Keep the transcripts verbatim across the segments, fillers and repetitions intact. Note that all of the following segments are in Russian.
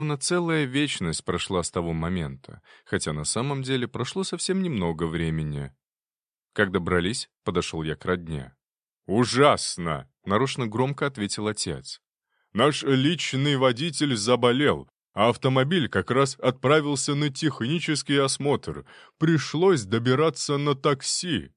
Словно целая вечность прошла с того момента, хотя на самом деле прошло совсем немного времени. Как добрались, подошел я к родне. «Ужасно!» — нарочно громко ответил отец. «Наш личный водитель заболел, а автомобиль как раз отправился на технический осмотр. Пришлось добираться на такси».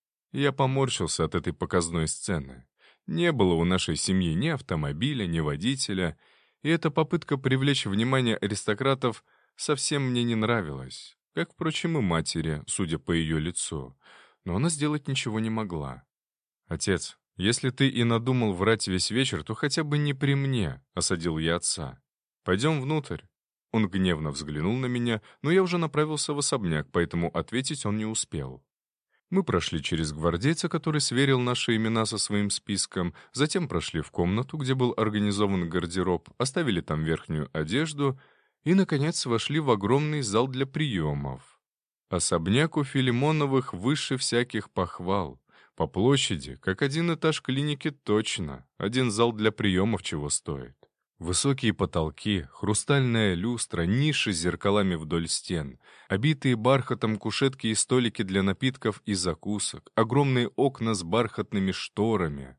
Я поморщился от этой показной сцены. Не было у нашей семьи ни автомобиля, ни водителя, и эта попытка привлечь внимание аристократов совсем мне не нравилась, как, впрочем, и матери, судя по ее лицу. Но она сделать ничего не могла. «Отец, если ты и надумал врать весь вечер, то хотя бы не при мне», — осадил я отца. «Пойдем внутрь». Он гневно взглянул на меня, но я уже направился в особняк, поэтому ответить он не успел. Мы прошли через гвардейца, который сверил наши имена со своим списком, затем прошли в комнату, где был организован гардероб, оставили там верхнюю одежду и, наконец, вошли в огромный зал для приемов. Особняк у Филимоновых выше всяких похвал. По площади, как один этаж клиники точно, один зал для приемов чего стоит. Высокие потолки, хрустальная люстра, ниши с зеркалами вдоль стен, обитые бархатом кушетки и столики для напитков и закусок, огромные окна с бархатными шторами.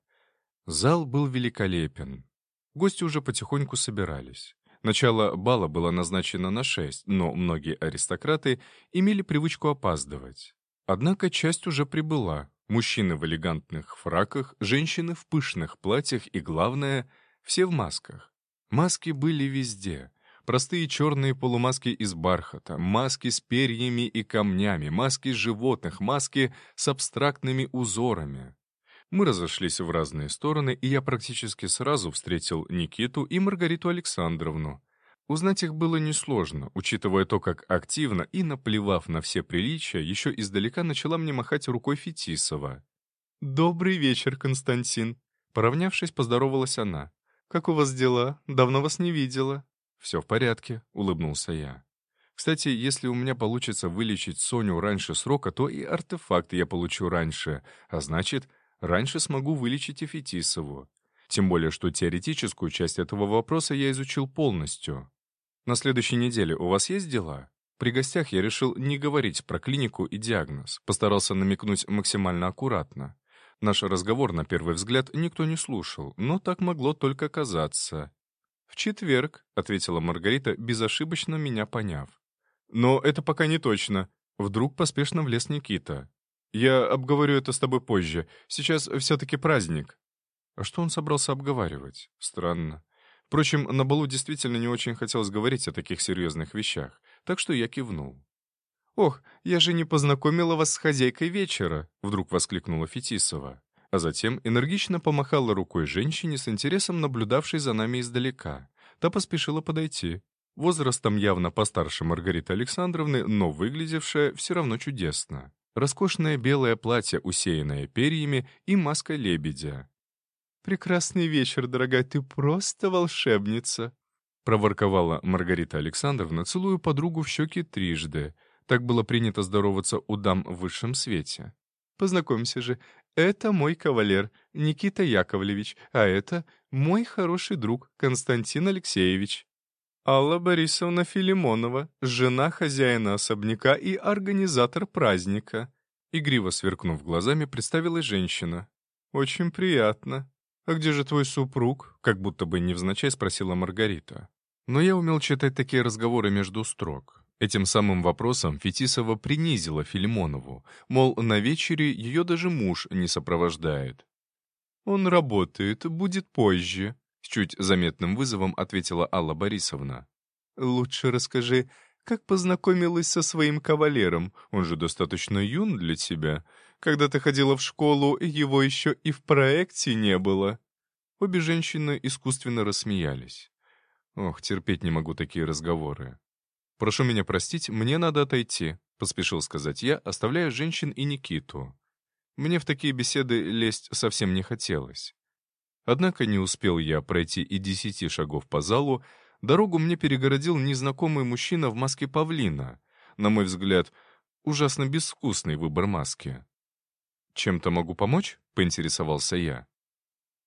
Зал был великолепен. Гости уже потихоньку собирались. Начало бала было назначено на шесть, но многие аристократы имели привычку опаздывать. Однако часть уже прибыла. Мужчины в элегантных фраках, женщины в пышных платьях и, главное, все в масках. Маски были везде. Простые черные полумаски из бархата, маски с перьями и камнями, маски животных, маски с абстрактными узорами. Мы разошлись в разные стороны, и я практически сразу встретил Никиту и Маргариту Александровну. Узнать их было несложно, учитывая то, как активно и, наплевав на все приличия, еще издалека начала мне махать рукой Фетисова. «Добрый вечер, Константин!» Поравнявшись, поздоровалась она. «Как у вас дела? Давно вас не видела». «Все в порядке», — улыбнулся я. «Кстати, если у меня получится вылечить Соню раньше срока, то и артефакт я получу раньше, а значит, раньше смогу вылечить и Фетисову. Тем более, что теоретическую часть этого вопроса я изучил полностью. На следующей неделе у вас есть дела?» При гостях я решил не говорить про клинику и диагноз, постарался намекнуть максимально аккуратно. Наш разговор, на первый взгляд, никто не слушал, но так могло только казаться. «В четверг», — ответила Маргарита, безошибочно меня поняв. «Но это пока не точно». Вдруг поспешно влез Никита. «Я обговорю это с тобой позже. Сейчас все-таки праздник». А что он собрался обговаривать? Странно. Впрочем, на балу действительно не очень хотелось говорить о таких серьезных вещах, так что я кивнул. «Ох, я же не познакомила вас с хозяйкой вечера!» — вдруг воскликнула Фетисова. А затем энергично помахала рукой женщине с интересом, наблюдавшей за нами издалека. Та поспешила подойти. Возрастом явно постарше Маргариты Александровны, но выглядевшая все равно чудесно. Роскошное белое платье, усеянное перьями, и маска лебедя. «Прекрасный вечер, дорогая, ты просто волшебница!» — проворковала Маргарита Александровна, целуя подругу в щеки трижды. Так было принято здороваться у дам в высшем свете. «Познакомься же, это мой кавалер Никита Яковлевич, а это мой хороший друг Константин Алексеевич. Алла Борисовна Филимонова, жена хозяина особняка и организатор праздника». Игриво сверкнув глазами, представилась женщина. «Очень приятно. А где же твой супруг?» Как будто бы невзначай спросила Маргарита. Но я умел читать такие разговоры между строк. Этим самым вопросом Фетисова принизила Филимонову, мол, на вечере ее даже муж не сопровождает. «Он работает, будет позже», — с чуть заметным вызовом ответила Алла Борисовна. «Лучше расскажи, как познакомилась со своим кавалером? Он же достаточно юн для тебя. Когда ты ходила в школу, его еще и в проекте не было». Обе женщины искусственно рассмеялись. Ох, терпеть не могу такие разговоры. «Прошу меня простить, мне надо отойти», — поспешил сказать я, оставляя женщин и Никиту. Мне в такие беседы лезть совсем не хотелось. Однако не успел я пройти и десяти шагов по залу, дорогу мне перегородил незнакомый мужчина в маске павлина. На мой взгляд, ужасно безвкусный выбор маски. «Чем-то могу помочь?» — поинтересовался я.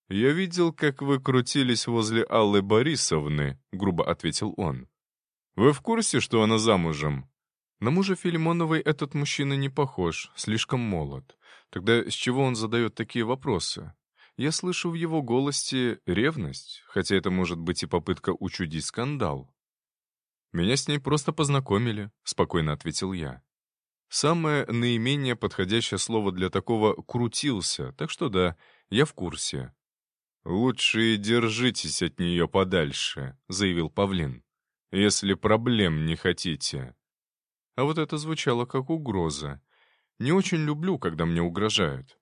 «Я видел, как вы крутились возле Аллы Борисовны», — грубо ответил он. «Вы в курсе, что она замужем?» На мужа Филимоновой этот мужчина не похож, слишком молод. Тогда с чего он задает такие вопросы? Я слышу в его голосе ревность, хотя это может быть и попытка учудить скандал. «Меня с ней просто познакомили», — спокойно ответил я. Самое наименее подходящее слово для такого «крутился», так что да, я в курсе. «Лучше держитесь от нее подальше», — заявил Павлин. «Если проблем не хотите». А вот это звучало как угроза. Не очень люблю, когда мне угрожают.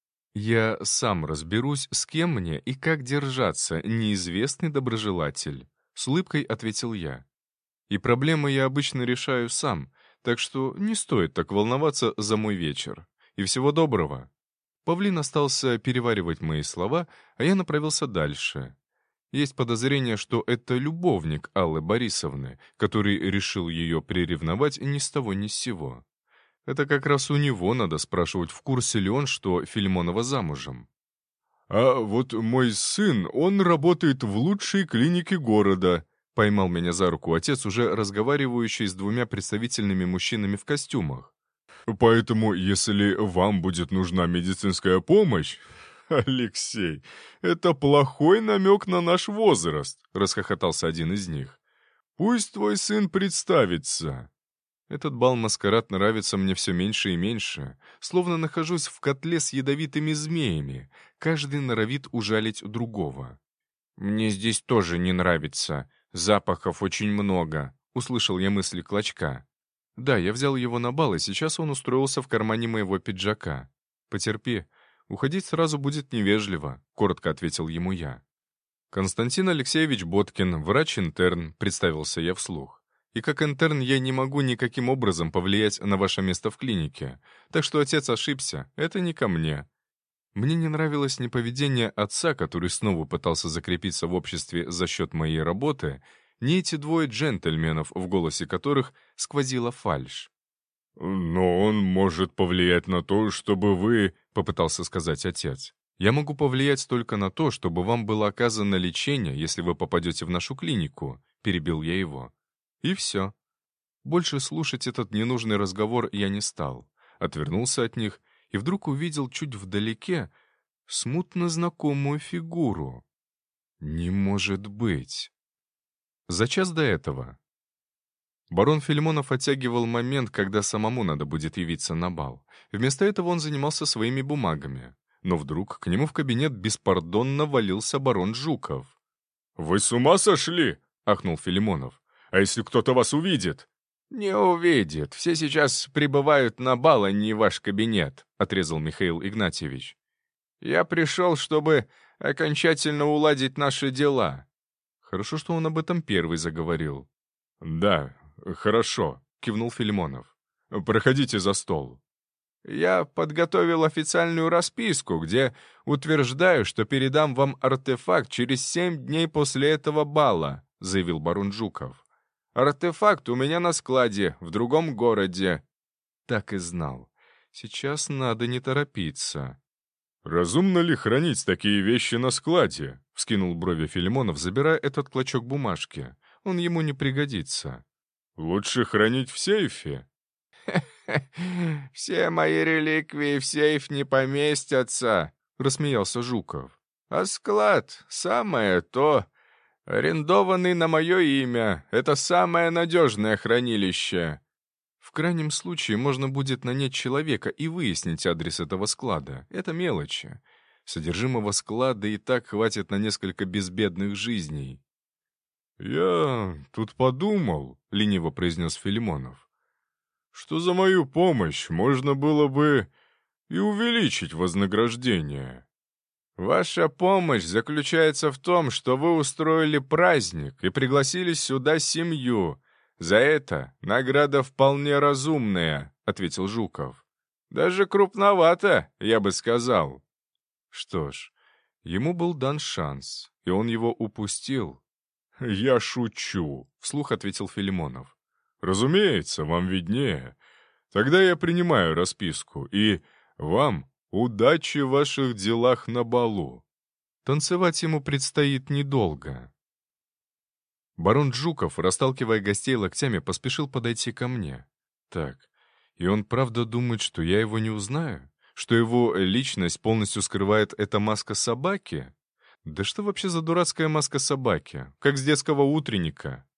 «Я сам разберусь, с кем мне и как держаться, неизвестный доброжелатель», — с улыбкой ответил я. «И проблемы я обычно решаю сам, так что не стоит так волноваться за мой вечер. И всего доброго». Павлин остался переваривать мои слова, а я направился дальше. Есть подозрение, что это любовник Аллы Борисовны, который решил ее приревновать ни с того ни с сего. Это как раз у него надо спрашивать, в курсе ли он, что Филимонова замужем. «А вот мой сын, он работает в лучшей клинике города», — поймал меня за руку отец, уже разговаривающий с двумя представительными мужчинами в костюмах. «Поэтому, если вам будет нужна медицинская помощь...» «Алексей, это плохой намек на наш возраст», — расхохотался один из них. «Пусть твой сын представится». Этот бал-маскарад нравится мне все меньше и меньше, словно нахожусь в котле с ядовитыми змеями, каждый норовит ужалить другого. «Мне здесь тоже не нравится, запахов очень много», — услышал я мысли Клочка. Да, я взял его на бал, и сейчас он устроился в кармане моего пиджака. «Потерпи, уходить сразу будет невежливо», — коротко ответил ему я. «Константин Алексеевич Боткин, врач-интерн», — представился я вслух. «И как интерн я не могу никаким образом повлиять на ваше место в клинике, так что отец ошибся, это не ко мне». Мне не нравилось ни поведение отца, который снова пытался закрепиться в обществе за счет моей работы, ни эти двое джентльменов, в голосе которых сквозила фальшь. «Но он может повлиять на то, чтобы вы...» — попытался сказать отец. «Я могу повлиять только на то, чтобы вам было оказано лечение, если вы попадете в нашу клинику», — перебил я его. И все. Больше слушать этот ненужный разговор я не стал. Отвернулся от них и вдруг увидел чуть вдалеке смутно знакомую фигуру. Не может быть. За час до этого. Барон Филимонов оттягивал момент, когда самому надо будет явиться на бал. Вместо этого он занимался своими бумагами. Но вдруг к нему в кабинет беспардонно валился барон Жуков. «Вы с ума сошли?» — ахнул Филимонов. «А если кто-то вас увидит?» «Не увидит. Все сейчас прибывают на бал, а не ваш кабинет», — отрезал Михаил Игнатьевич. «Я пришел, чтобы окончательно уладить наши дела». Хорошо, что он об этом первый заговорил. «Да, хорошо», — кивнул Филимонов. «Проходите за стол». «Я подготовил официальную расписку, где утверждаю, что передам вам артефакт через семь дней после этого бала», — заявил барон Жуков. «Артефакт у меня на складе, в другом городе». Так и знал. Сейчас надо не торопиться. «Разумно ли хранить такие вещи на складе?» — вскинул брови Филимонов, забирая этот клочок бумажки. Он ему не пригодится. «Лучше хранить в сейфе». «Все мои реликвии в сейф не поместятся», — рассмеялся Жуков. «А склад — самое то. Арендованный на мое имя — это самое надежное хранилище». В крайнем случае можно будет нанять человека и выяснить адрес этого склада. Это мелочи. Содержимого склада и так хватит на несколько безбедных жизней. «Я тут подумал», — лениво произнес Филимонов, «что за мою помощь можно было бы и увеличить вознаграждение». «Ваша помощь заключается в том, что вы устроили праздник и пригласили сюда семью. За это награда вполне разумная», — ответил Жуков. «Даже крупновато, я бы сказал». Что ж, ему был дан шанс, и он его упустил. «Я шучу», — вслух ответил Филимонов. «Разумеется, вам виднее. Тогда я принимаю расписку, и вам удачи в ваших делах на балу». Танцевать ему предстоит недолго. Барон Жуков, расталкивая гостей локтями, поспешил подойти ко мне. Так, и он правда думает, что я его не узнаю? Что его личность полностью скрывает эта маска собаки? Да что вообще за дурацкая маска собаки? Как с детского утренника.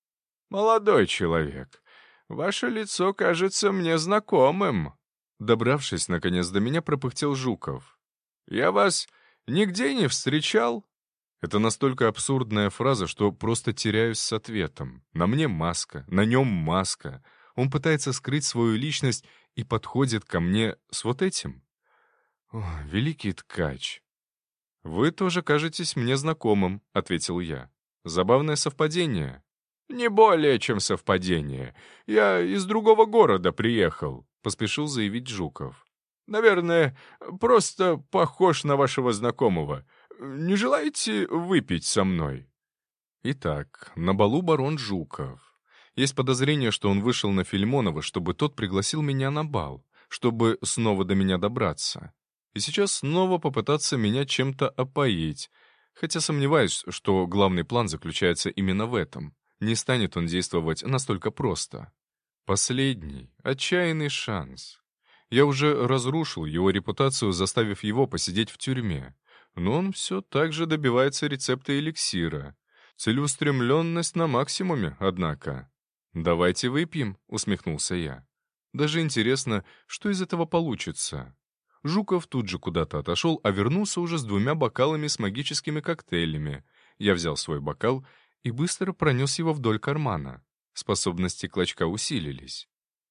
«Молодой человек, ваше лицо кажется мне знакомым», добравшись, наконец, до меня, пропыхтел Жуков. «Я вас нигде не встречал?» Это настолько абсурдная фраза, что просто теряюсь с ответом. На мне маска, на нем маска. Он пытается скрыть свою личность и подходит ко мне с вот этим. О, великий ткач. «Вы тоже кажетесь мне знакомым», — ответил я. «Забавное совпадение». «Не более чем совпадение. Я из другого города приехал», — поспешил заявить Жуков. «Наверное, просто похож на вашего знакомого. Не желаете выпить со мной?» Итак, на балу барон Жуков. Есть подозрение, что он вышел на Филимонова, чтобы тот пригласил меня на бал, чтобы снова до меня добраться. И сейчас снова попытаться меня чем-то опоить, хотя сомневаюсь, что главный план заключается именно в этом. Не станет он действовать настолько просто. Последний, отчаянный шанс. Я уже разрушил его репутацию, заставив его посидеть в тюрьме. Но он все так же добивается рецепта эликсира. Целеустремленность на максимуме, однако. «Давайте выпьем», — усмехнулся я. «Даже интересно, что из этого получится». Жуков тут же куда-то отошел, а вернулся уже с двумя бокалами с магическими коктейлями. Я взял свой бокал и быстро пронес его вдоль кармана. Способности клочка усилились.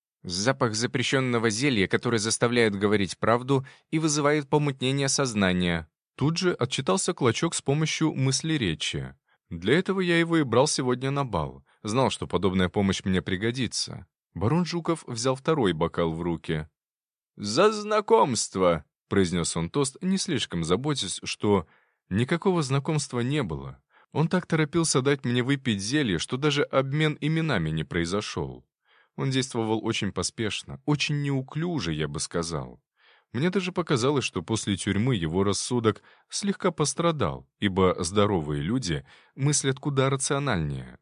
Запах запрещенного зелья, который заставляет говорить правду и вызывает помутнение сознания. Тут же отчитался клочок с помощью мыслеречия. Для этого я его и брал сегодня на бал. Знал, что подобная помощь мне пригодится. Барон Жуков взял второй бокал в руки. «За знакомство!» — произнес он тост, не слишком заботясь, что никакого знакомства не было. Он так торопился дать мне выпить зелье, что даже обмен именами не произошел. Он действовал очень поспешно, очень неуклюже, я бы сказал. Мне даже показалось, что после тюрьмы его рассудок слегка пострадал, ибо здоровые люди мыслят куда рациональнее.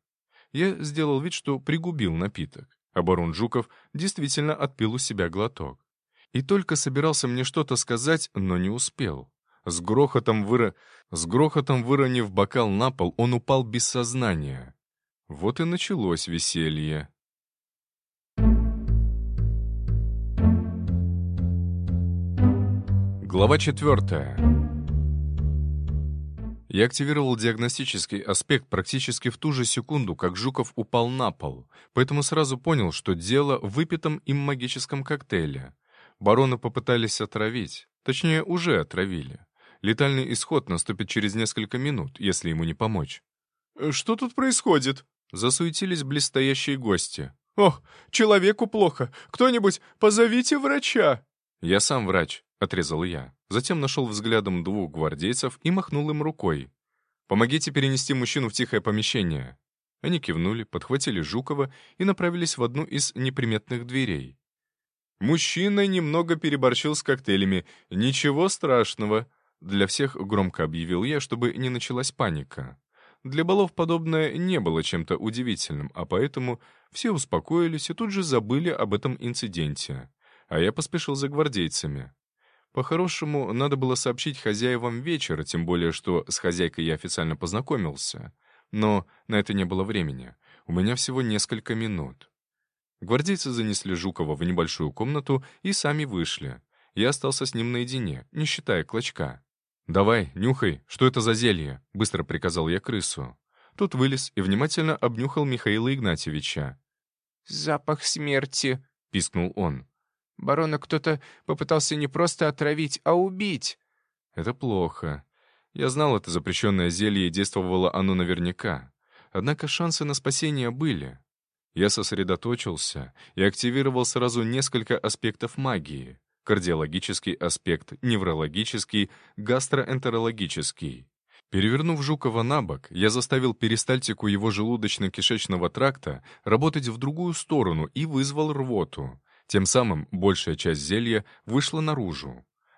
Я сделал вид, что пригубил напиток, а барон Жуков действительно отпил у себя глоток. И только собирался мне что-то сказать, но не успел. С грохотом, выро... С грохотом выронив бокал на пол, он упал без сознания. Вот и началось веселье. Глава четвертая. Я активировал диагностический аспект практически в ту же секунду, как Жуков упал на пол, поэтому сразу понял, что дело в выпитом им магическом коктейле. Барона попытались отравить, точнее, уже отравили. Летальный исход наступит через несколько минут, если ему не помочь. «Что тут происходит?» — засуетились близстоящие гости. «Ох, человеку плохо! Кто-нибудь позовите врача!» «Я сам врач», — отрезал я. Затем нашел взглядом двух гвардейцев и махнул им рукой. «Помогите перенести мужчину в тихое помещение». Они кивнули, подхватили Жукова и направились в одну из неприметных дверей. «Мужчина немного переборщил с коктейлями. Ничего страшного», — для всех громко объявил я, чтобы не началась паника. Для балов подобное не было чем-то удивительным, а поэтому все успокоились и тут же забыли об этом инциденте. А я поспешил за гвардейцами. По-хорошему, надо было сообщить хозяевам вечера, тем более, что с хозяйкой я официально познакомился. Но на это не было времени. У меня всего несколько минут. Гвардейцы занесли Жукова в небольшую комнату и сами вышли. Я остался с ним наедине, не считая клочка. «Давай, нюхай, что это за зелье?» — быстро приказал я крысу. Тот вылез и внимательно обнюхал Михаила Игнатьевича. «Запах смерти», — пискнул он. «Барона кто-то попытался не просто отравить, а убить». «Это плохо. Я знал это запрещенное зелье, и действовало оно наверняка. Однако шансы на спасение были. Я сосредоточился и активировал сразу несколько аспектов магии. Кардиологический аспект, неврологический, гастроэнтерологический. Перевернув Жукова на бок, я заставил перистальтику его желудочно-кишечного тракта работать в другую сторону и вызвал рвоту. Тем самым большая часть зелья вышла наружу.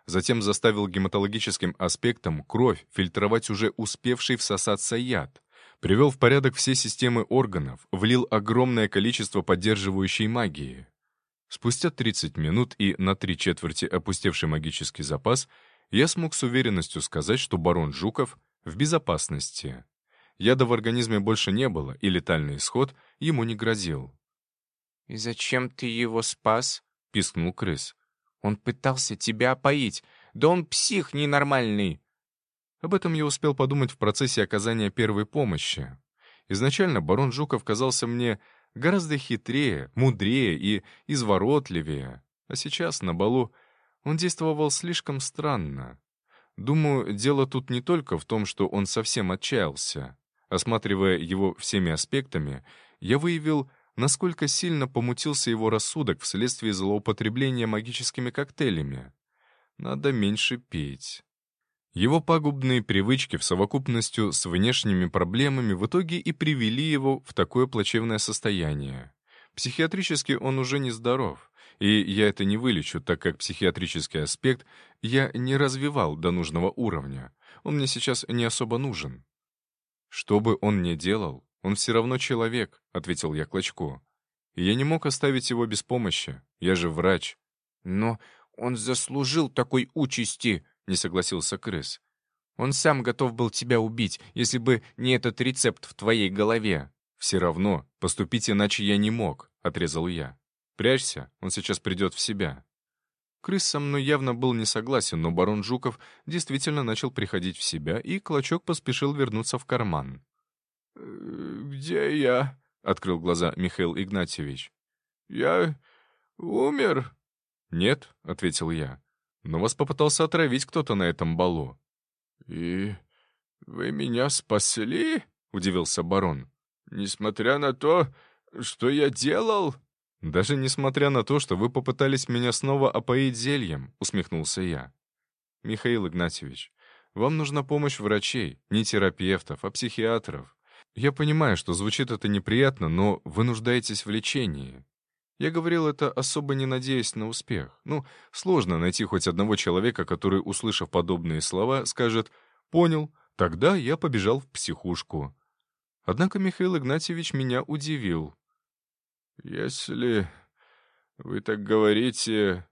Затем заставил гематологическим аспектом кровь фильтровать уже успевший всосаться яд. Привел в порядок все системы органов, влил огромное количество поддерживающей магии. Спустя тридцать минут и на три четверти опустевший магический запас, я смог с уверенностью сказать, что барон Жуков в безопасности. Яда в организме больше не было, и летальный исход ему не грозил. «И зачем ты его спас?» — пискнул крыс. «Он пытался тебя опоить. Да он псих ненормальный!» Об этом я успел подумать в процессе оказания первой помощи. Изначально барон Жуков казался мне гораздо хитрее, мудрее и изворотливее, а сейчас на балу он действовал слишком странно. Думаю, дело тут не только в том, что он совсем отчаялся. Осматривая его всеми аспектами, я выявил, насколько сильно помутился его рассудок вследствие злоупотребления магическими коктейлями. Надо меньше пить. Его пагубные привычки в совокупности с внешними проблемами в итоге и привели его в такое плачевное состояние. Психиатрически он уже нездоров, и я это не вылечу, так как психиатрический аспект я не развивал до нужного уровня. Он мне сейчас не особо нужен. «Что бы он ни делал, он все равно человек», — ответил я Клочку. «И я не мог оставить его без помощи, я же врач». «Но он заслужил такой участи», — не согласился крыс. «Он сам готов был тебя убить, если бы не этот рецепт в твоей голове». «Все равно, поступить иначе я не мог», — отрезал я. «Прячься, он сейчас придет в себя». Крыс со мной явно был не согласен, но барон Жуков действительно начал приходить в себя, и Клочок поспешил вернуться в карман. «Где я?» — открыл глаза Михаил Игнатьевич. «Я умер?» «Нет», — ответил я. «Но вас попытался отравить кто-то на этом балу». «И вы меня спасли?» — удивился барон. «Несмотря на то, что я делал?» «Даже несмотря на то, что вы попытались меня снова опоить зельем», — усмехнулся я. «Михаил Игнатьевич, вам нужна помощь врачей, не терапевтов, а психиатров. Я понимаю, что звучит это неприятно, но вы нуждаетесь в лечении». Я говорил это, особо не надеясь на успех. Ну, сложно найти хоть одного человека, который, услышав подобные слова, скажет «Понял, тогда я побежал в психушку». Однако Михаил Игнатьевич меня удивил. «Если вы так говорите,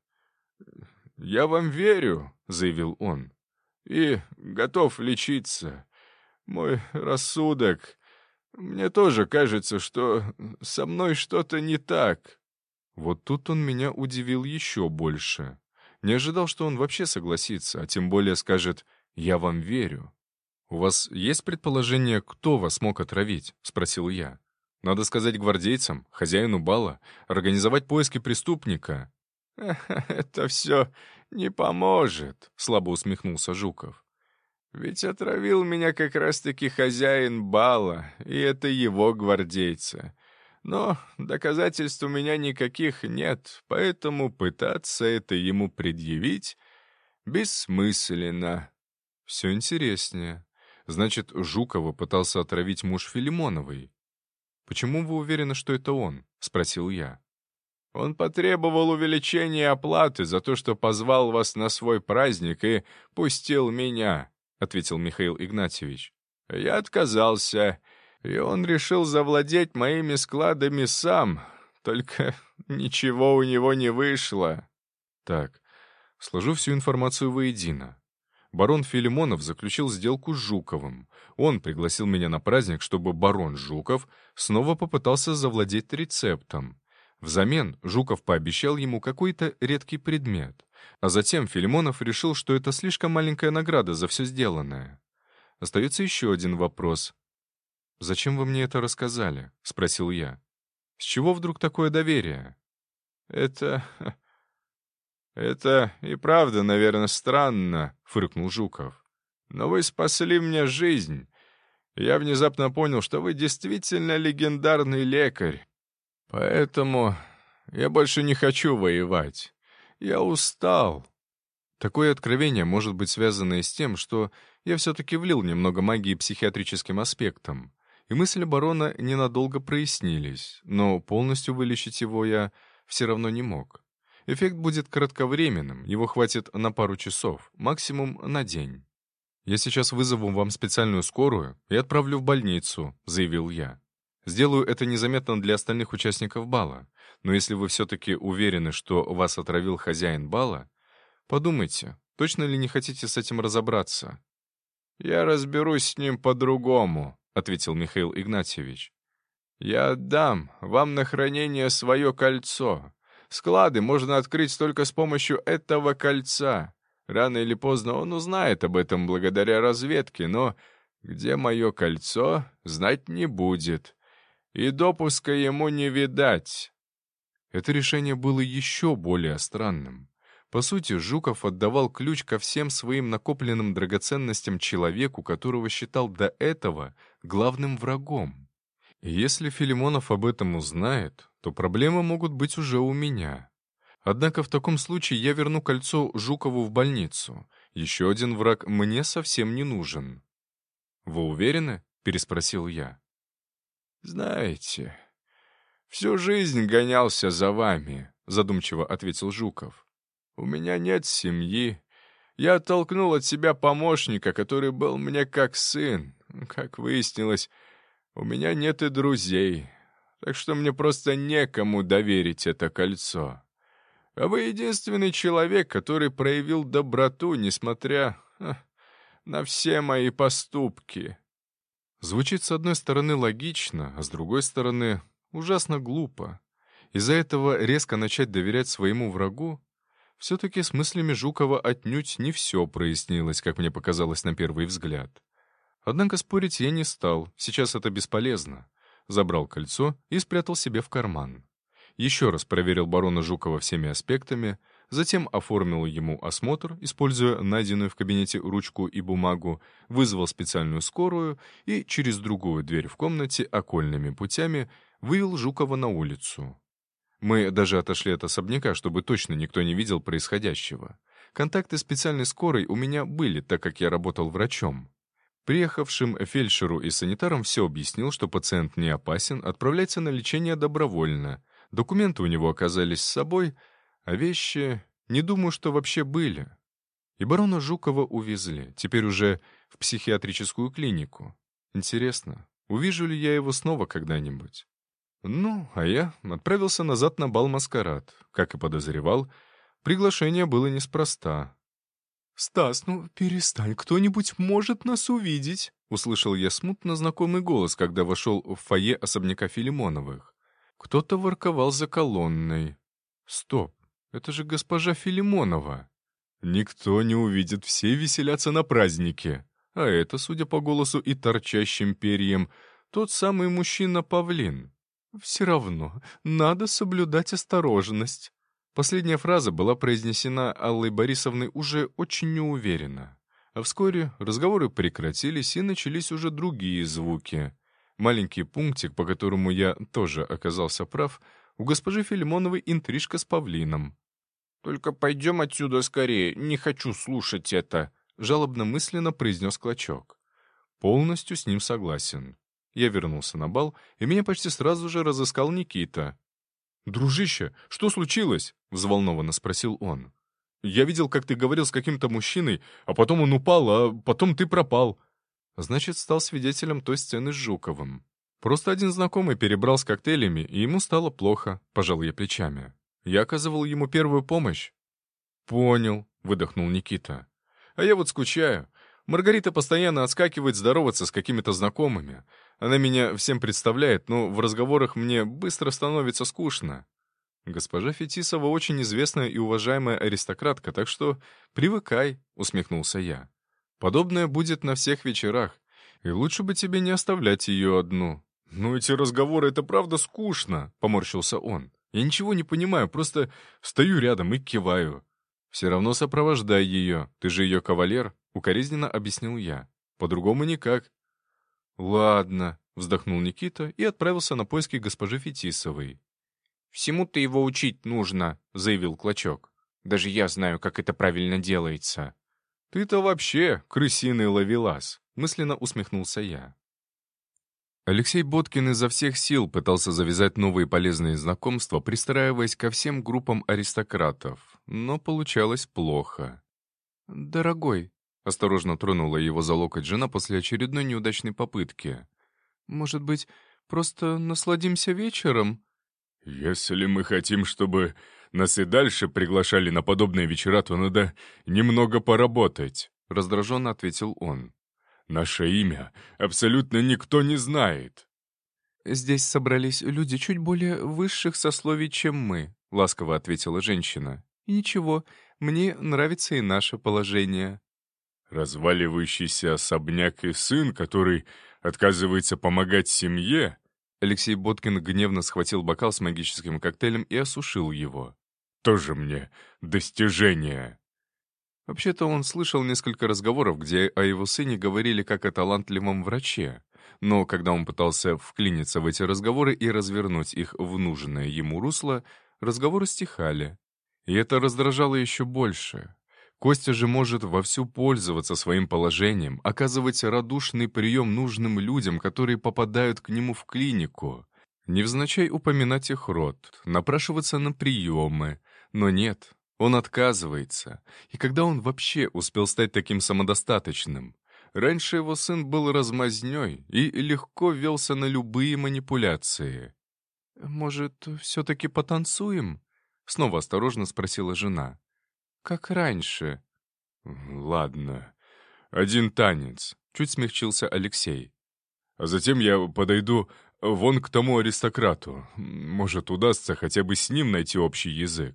я вам верю», — заявил он, — «и готов лечиться. Мой рассудок... Мне тоже кажется, что со мной что-то не так». Вот тут он меня удивил еще больше. Не ожидал, что он вообще согласится, а тем более скажет «я вам верю». «У вас есть предположение, кто вас мог отравить?» — спросил я. «Надо сказать гвардейцам, хозяину бала, организовать поиски преступника». «Это все не поможет», — слабо усмехнулся Жуков. «Ведь отравил меня как раз-таки хозяин бала, и это его гвардейцы. Но доказательств у меня никаких нет, поэтому пытаться это ему предъявить бессмысленно». «Все интереснее. Значит, Жукова пытался отравить муж Филимоновой. Почему вы уверены, что это он?» — спросил я. «Он потребовал увеличения оплаты за то, что позвал вас на свой праздник и пустил меня», — ответил Михаил Игнатьевич. «Я отказался, и он решил завладеть моими складами сам, только ничего у него не вышло». «Так, сложу всю информацию воедино. Барон Филимонов заключил сделку с Жуковым. Он пригласил меня на праздник, чтобы барон Жуков снова попытался завладеть рецептом. Взамен Жуков пообещал ему какой-то редкий предмет. А затем Филимонов решил, что это слишком маленькая награда за все сделанное. Остается еще один вопрос. «Зачем вы мне это рассказали?» — спросил я. «С чего вдруг такое доверие?» «Это... это и правда, наверное, странно», — фыркнул Жуков. «Но вы спасли мне жизнь. Я внезапно понял, что вы действительно легендарный лекарь. Поэтому я больше не хочу воевать. Я устал». Такое откровение может быть связано и с тем, что я все-таки влил немного магии психиатрическим аспектом, и мысли барона ненадолго прояснились, но полностью вылечить его я все равно не мог. Эффект будет кратковременным, его хватит на пару часов, максимум на день. «Я сейчас вызову вам специальную скорую и отправлю в больницу», — заявил я. «Сделаю это незаметно для остальных участников бала, но если вы все-таки уверены, что вас отравил хозяин бала, подумайте, точно ли не хотите с этим разобраться?» «Я разберусь с ним по-другому», — ответил Михаил Игнатьевич. «Я отдам вам на хранение свое кольцо. Склады можно открыть только с помощью этого кольца. Рано или поздно он узнает об этом благодаря разведке, но где мое кольцо, знать не будет. И допуска ему не видать». Это решение было еще более странным. По сути, Жуков отдавал ключ ко всем своим накопленным драгоценностям человеку, которого считал до этого главным врагом. И если Филимонов об этом узнает, то проблемы могут быть уже у меня. Однако в таком случае я верну кольцо Жукову в больницу. Еще один враг мне совсем не нужен. «Вы уверены?» — переспросил я. «Знаете, всю жизнь гонялся за вами», — задумчиво ответил Жуков. «У меня нет семьи. Я оттолкнул от себя помощника, который был мне как сын. Как выяснилось, у меня нет и друзей, так что мне просто некому доверить это кольцо. А вы единственный человек, который проявил доброту, несмотря ха, на все мои поступки». Звучит с одной стороны логично, а с другой стороны ужасно глупо. Из-за этого резко начать доверять своему врагу? Все-таки с мыслями Жукова отнюдь не все прояснилось, как мне показалось на первый взгляд. Однако спорить я не стал, сейчас это бесполезно. Забрал кольцо и спрятал себе в карман. Еще раз проверил барона Жукова всеми аспектами, затем оформил ему осмотр, используя найденную в кабинете ручку и бумагу, вызвал специальную скорую и через другую дверь в комнате окольными путями вывел Жукова на улицу. Мы даже отошли от особняка, чтобы точно никто не видел происходящего. Контакты специальной скорой у меня были, так как я работал врачом. Приехавшим фельдшеру и санитарам все объяснил, что пациент не опасен, отправляется на лечение добровольно. Документы у него оказались с собой, а вещи, не думаю, что вообще были. И барона Жукова увезли, теперь уже в психиатрическую клинику. Интересно, увижу ли я его снова когда-нибудь? Ну, а я отправился назад на бал-маскарад. Как и подозревал, приглашение было неспроста. «Стас, ну перестань, кто-нибудь может нас увидеть!» Услышал я смутно знакомый голос, когда вошел в фойе особняка Филимоновых. Кто-то ворковал за колонной. «Стоп, это же госпожа Филимонова!» «Никто не увидит, все веселятся на празднике!» А это, судя по голосу и торчащим перьям, тот самый мужчина-павлин. «Все равно, надо соблюдать осторожность». Последняя фраза была произнесена Аллой Борисовной уже очень неуверенно. А вскоре разговоры прекратились, и начались уже другие звуки. Маленький пунктик, по которому я тоже оказался прав, у госпожи Филимоновой интрижка с павлином. «Только пойдем отсюда скорее, не хочу слушать это», — жалобно-мысленно произнес Клочок. Полностью с ним согласен. Я вернулся на бал, и меня почти сразу же разыскал Никита. «Дружище, что случилось?» — взволнованно спросил он. «Я видел, как ты говорил с каким-то мужчиной, а потом он упал, а потом ты пропал». Значит, стал свидетелем той сцены с Жуковым. Просто один знакомый перебрал с коктейлями, и ему стало плохо, пожал я плечами. Я оказывал ему первую помощь. «Понял», — выдохнул Никита. «А я вот скучаю. Маргарита постоянно отскакивает здороваться с какими-то знакомыми. Она меня всем представляет, но в разговорах мне быстро становится скучно. Госпожа Фетисова очень известная и уважаемая аристократка, так что привыкай», — усмехнулся я. «Подобное будет на всех вечерах, и лучше бы тебе не оставлять ее одну». «Ну эти разговоры — это правда скучно», — поморщился он. «Я ничего не понимаю, просто стою рядом и киваю». «Все равно сопровождай ее, ты же ее кавалер», — укоризненно объяснил я. «По-другому никак». «Ладно», — вздохнул Никита и отправился на поиски госпожи Фетисовой. «Всему-то его учить нужно», — заявил Клочок. «Даже я знаю, как это правильно делается». «Ты-то вообще крысиный ловелас», — мысленно усмехнулся я. Алексей Боткин изо всех сил пытался завязать новые полезные знакомства, пристраиваясь ко всем группам аристократов, но получалось плохо. «Дорогой», — осторожно тронула его за локоть жена после очередной неудачной попытки, «может быть, просто насладимся вечером?» «Если мы хотим, чтобы нас и дальше приглашали на подобные вечера, то надо немного поработать», — раздраженно ответил он. «Наше имя абсолютно никто не знает». «Здесь собрались люди чуть более высших сословий, чем мы», — ласково ответила женщина. «И ничего, мне нравится и наше положение». «Разваливающийся особняк и сын, который отказывается помогать семье?» Алексей Боткин гневно схватил бокал с магическим коктейлем и осушил его. «Тоже мне достижение!» Вообще-то он слышал несколько разговоров, где о его сыне говорили как о талантливом враче. Но когда он пытался вклиниться в эти разговоры и развернуть их в нужное ему русло, разговоры стихали. И это раздражало еще больше. Костя же может вовсю пользоваться своим положением, оказывать радушный прием нужным людям, которые попадают к нему в клинику. Невзначай упоминать их род, напрашиваться на приемы. Но нет, он отказывается. И когда он вообще успел стать таким самодостаточным? Раньше его сын был размазнёй и легко велся на любые манипуляции. «Может, все-таки потанцуем?» — снова осторожно спросила жена. «Как раньше». «Ладно, один танец», — чуть смягчился Алексей. «А затем я подойду вон к тому аристократу. Может, удастся хотя бы с ним найти общий язык».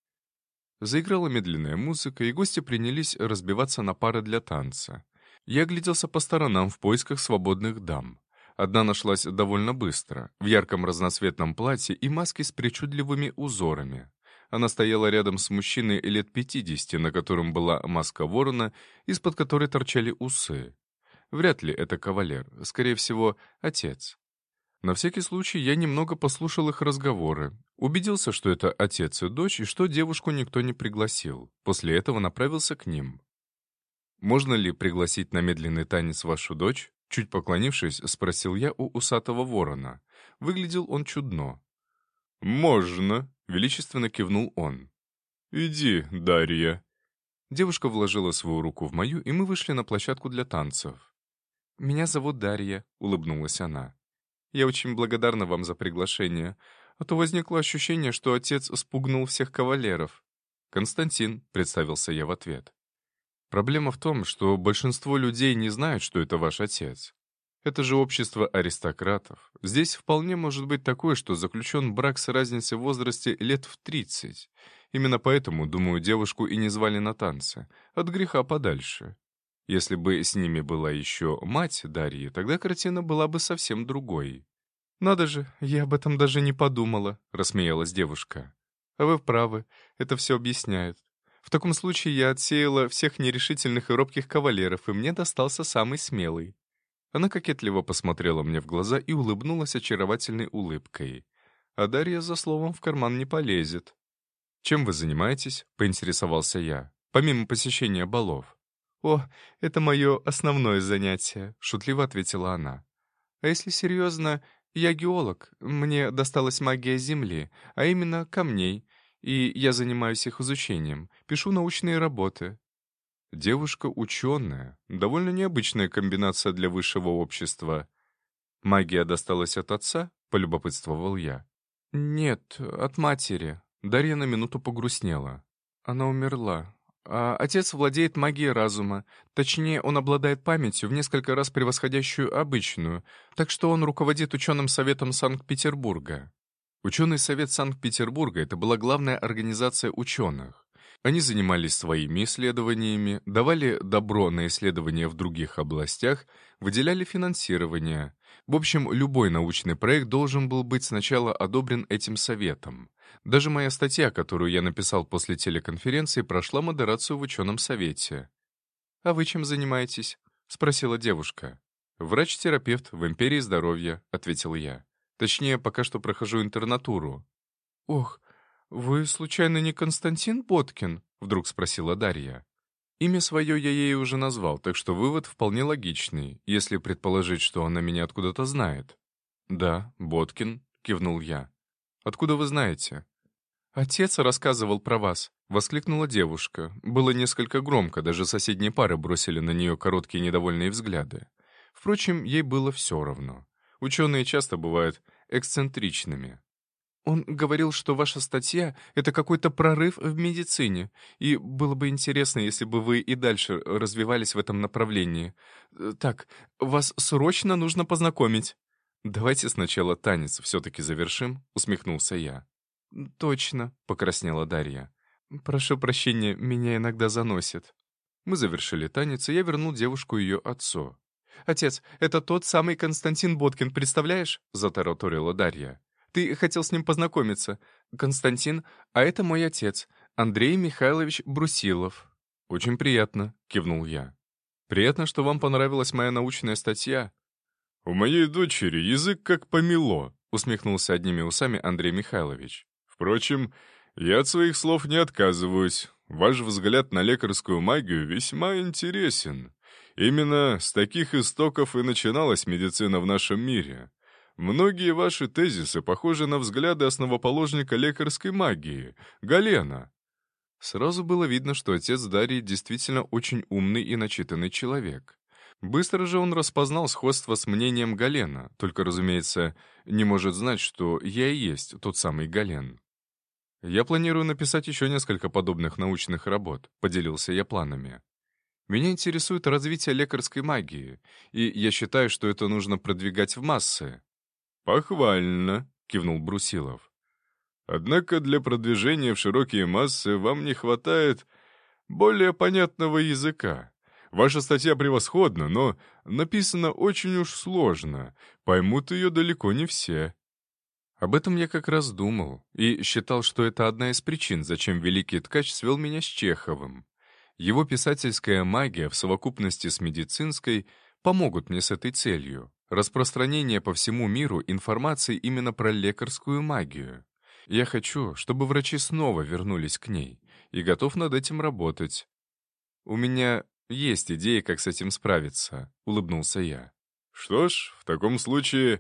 Заиграла медленная музыка, и гости принялись разбиваться на пары для танца. Я огляделся по сторонам в поисках свободных дам. Одна нашлась довольно быстро, в ярком разноцветном платье и маске с причудливыми узорами. Она стояла рядом с мужчиной лет пятидесяти, на котором была маска ворона, из-под которой торчали усы. Вряд ли это кавалер, скорее всего, отец. На всякий случай я немного послушал их разговоры, убедился, что это отец и дочь, и что девушку никто не пригласил. После этого направился к ним. «Можно ли пригласить на медленный танец вашу дочь?» Чуть поклонившись, спросил я у усатого ворона. Выглядел он чудно. «Можно», — величественно кивнул он. «Иди, Дарья». Девушка вложила свою руку в мою, и мы вышли на площадку для танцев. «Меня зовут Дарья», — улыбнулась она. «Я очень благодарна вам за приглашение, а то возникло ощущение, что отец спугнул всех кавалеров». «Константин», — представился я в ответ. «Проблема в том, что большинство людей не знают, что это ваш отец. Это же общество аристократов. Здесь вполне может быть такое, что заключен брак с разницей в возрасте лет в тридцать. Именно поэтому, думаю, девушку и не звали на танцы. От греха подальше. Если бы с ними была еще мать Дарьи, тогда картина была бы совсем другой». «Надо же, я об этом даже не подумала», — рассмеялась девушка. «А вы правы, это все объясняет. В таком случае я отсеяла всех нерешительных и робких кавалеров, и мне достался самый смелый». Она кокетливо посмотрела мне в глаза и улыбнулась очаровательной улыбкой. А Дарья за словом в карман не полезет. «Чем вы занимаетесь?» — поинтересовался я. «Помимо посещения балов». «О, это мое основное занятие», — шутливо ответила она. «А если серьезно, я геолог. Мне досталась магия Земли, а именно камней, и я занимаюсь их изучением, пишу научные работы». Девушка ученая, довольно необычная комбинация для высшего общества. «Магия досталась от отца?» — полюбопытствовал я. «Нет, от матери». Дарья на минуту погрустнела. Она умерла. А отец владеет магией разума. Точнее, он обладает памятью, в несколько раз превосходящую обычную, так что он руководит ученым советом Санкт-Петербурга. Ученый совет Санкт-Петербурга — это была главная организация ученых. Они занимались своими исследованиями, давали добро на исследования в других областях, выделяли финансирование. В общем, любой научный проект должен был быть сначала одобрен этим советом. Даже моя статья, которую я написал после телеконференции, прошла модерацию в ученом совете. «А вы чем занимаетесь?» — спросила девушка. «Врач-терапевт в Империи здоровья», — ответил я. «Точнее, пока что прохожу интернатуру». «Ох, вы случайно не Константин Боткин?» — вдруг спросила Дарья. Имя свое я ей уже назвал, так что вывод вполне логичный, если предположить, что она меня откуда-то знает. «Да, Боткин», — кивнул я. «Откуда вы знаете?» «Отец рассказывал про вас», — воскликнула девушка. Было несколько громко, даже соседние пары бросили на нее короткие недовольные взгляды. Впрочем, ей было все равно. Ученые часто бывают эксцентричными. «Он говорил, что ваша статья — это какой-то прорыв в медицине, и было бы интересно, если бы вы и дальше развивались в этом направлении. Э, Так, вас срочно нужно познакомить». «Давайте сначала танец все-таки завершим», — усмехнулся я. «Точно», — покраснела Дарья. «Прошу прощения, меня иногда заносит». Мы завершили танец, и я вернул девушку ее отцу. «Отец, это тот самый Константин Боткин, представляешь?» — затараторила Дарья. «Ты хотел с ним познакомиться. Константин, а это мой отец, Андрей Михайлович Брусилов». «Очень приятно», — кивнул я. «Приятно, что вам понравилась моя научная статья». «У моей дочери язык как помело», — усмехнулся одними усами Андрей Михайлович. «Впрочем, я от своих слов не отказываюсь. Ваш взгляд на лекарскую магию весьма интересен. Именно с таких истоков и начиналась медицина в нашем мире. Многие ваши тезисы похожи на взгляды основоположника лекарской магии, Галена». Сразу было видно, что отец Дарьи действительно очень умный и начитанный человек. Быстро же он распознал сходство с мнением Галена, только, разумеется, не может знать, что я и есть тот самый Гален. «Я планирую написать еще несколько подобных научных работ», — поделился я планами. «Меня интересует развитие лекарской магии, и я считаю, что это нужно продвигать в массы». «Похвально», — кивнул Брусилов. «Однако для продвижения в широкие массы вам не хватает более понятного языка. Ваша статья превосходна, но написана очень уж сложно. Поймут ее далеко не все». Об этом я как раз думал и считал, что это одна из причин, зачем великий ткач свел меня с Чеховым. Его писательская магия в совокупности с медицинской помогут мне с этой целью. Распространение по всему миру информации именно про лекарскую магию. Я хочу, чтобы врачи снова вернулись к ней, и готов над этим работать. У меня есть идеи, как с этим справиться, улыбнулся я. «Что ж, в таком случае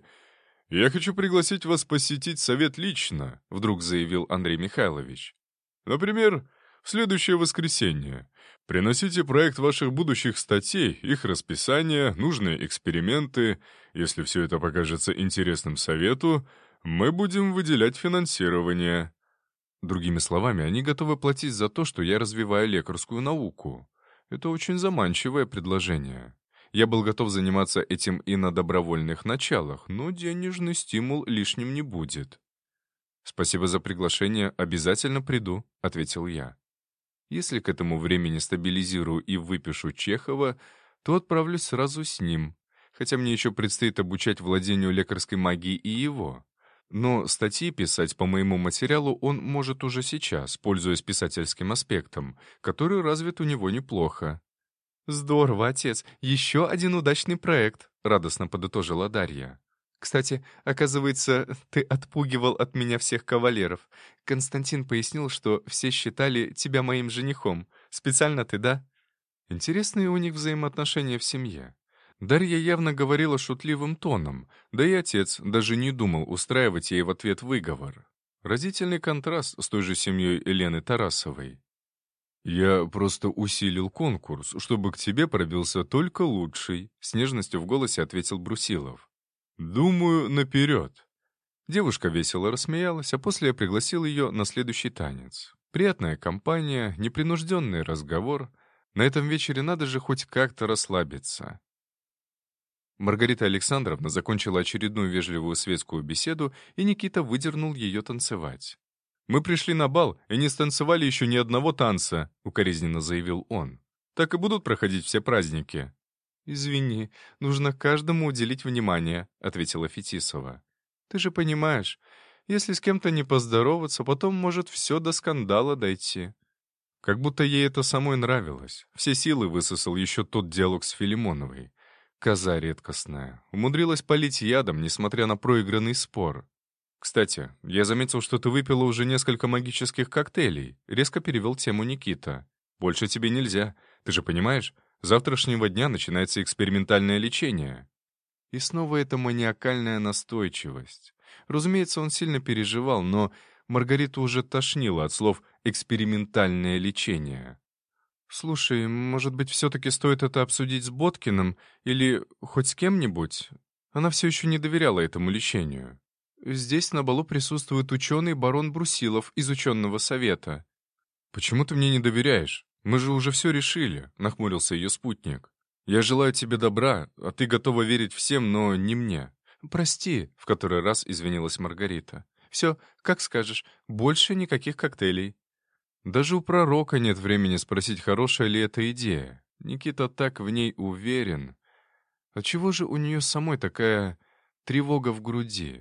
я хочу пригласить вас посетить совет лично», — вдруг заявил Андрей Михайлович. «Например, в следующее воскресенье. Приносите проект ваших будущих статей, их расписание, нужные эксперименты. Если все это покажется интересным совету, мы будем выделять финансирование». Другими словами, они готовы платить за то, что я развиваю лекарскую науку. Это очень заманчивое предложение. Я был готов заниматься этим и на добровольных началах, но денежный стимул лишним не будет. «Спасибо за приглашение, обязательно приду», — ответил я. Если к этому времени стабилизирую и выпишу Чехова, то отправлюсь сразу с ним, хотя мне еще предстоит обучать владению лекарской магией и его. Но статьи писать по моему материалу он может уже сейчас, пользуясь писательским аспектом, который развит у него неплохо. «Здорово, отец, еще один удачный проект», — радостно подытожила Дарья. «Кстати, оказывается, ты отпугивал от меня всех кавалеров. Константин пояснил, что все считали тебя моим женихом. Специально ты, да?» Интересные у них взаимоотношения в семье. Дарья явно говорила шутливым тоном, да и отец даже не думал устраивать ей в ответ выговор. Разительный контраст с той же семьей Елены Тарасовой. «Я просто усилил конкурс, чтобы к тебе пробился только лучший», — с нежностью в голосе ответил Брусилов. «Думаю, наперед». Девушка весело рассмеялась, а после я пригласил ее на следующий танец. Приятная компания, непринужденный разговор. На этом вечере надо же хоть как-то расслабиться. Маргарита Александровна закончила очередную вежливую светскую беседу, и Никита выдернул ее танцевать. «Мы пришли на бал и не станцевали еще ни одного танца», — укоризненно заявил он. «Так и будут проходить все праздники». «Извини, нужно каждому уделить внимание», — ответила Фетисова. «Ты же понимаешь, если с кем-то не поздороваться, потом может все до скандала дойти». Как будто ей это самой нравилось. Все силы высосал еще тот диалог с Филимоновой. Коза редкостная. Умудрилась полить ядом, несмотря на проигранный спор. «Кстати, я заметил, что ты выпила уже несколько магических коктейлей», — резко перевел тему Никита. Больше тебе нельзя. Ты же понимаешь, с завтрашнего дня начинается экспериментальное лечение». И снова эта маниакальная настойчивость. Разумеется, он сильно переживал, но Маргариту уже тошнило от слов «экспериментальное лечение». «Слушай, может быть, все-таки стоит это обсудить с Боткиным или хоть с кем-нибудь?» Она все еще не доверяла этому лечению. «Здесь на балу присутствует ученый барон Брусилов из ученого совета». «Почему ты мне не доверяешь? Мы же уже все решили», — нахмурился ее спутник. «Я желаю тебе добра, а ты готова верить всем, но не мне». «Прости», — в который раз извинилась Маргарита. «Все, как скажешь, больше никаких коктейлей». Даже у пророка нет времени спросить, хорошая ли эта идея. Никита так в ней уверен. Отчего же у нее самой такая тревога в груди?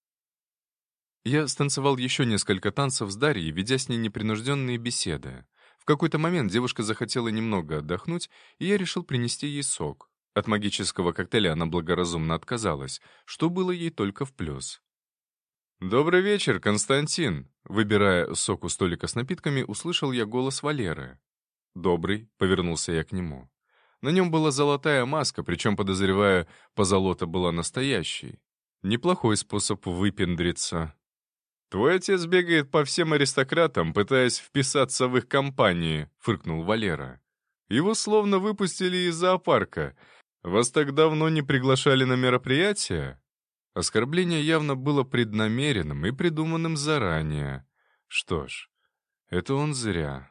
Я станцевал еще несколько танцев с Дарьей, ведя с ней непринужденные беседы. В какой-то момент девушка захотела немного отдохнуть, и я решил принести ей сок. От магического коктейля она благоразумно отказалась, что было ей только в плюс. «Добрый вечер, Константин!» Выбирая сок у столика с напитками, услышал я голос Валеры. «Добрый», — повернулся я к нему. На нем была золотая маска, причем, подозревая, позолота была настоящей. Неплохой способ выпендриться. «Твой отец бегает по всем аристократам, пытаясь вписаться в их компании», — фыркнул Валера. «Его словно выпустили из зоопарка. Вас так давно не приглашали на мероприятия?» Оскорбление явно было преднамеренным и придуманным заранее. Что ж, это он зря.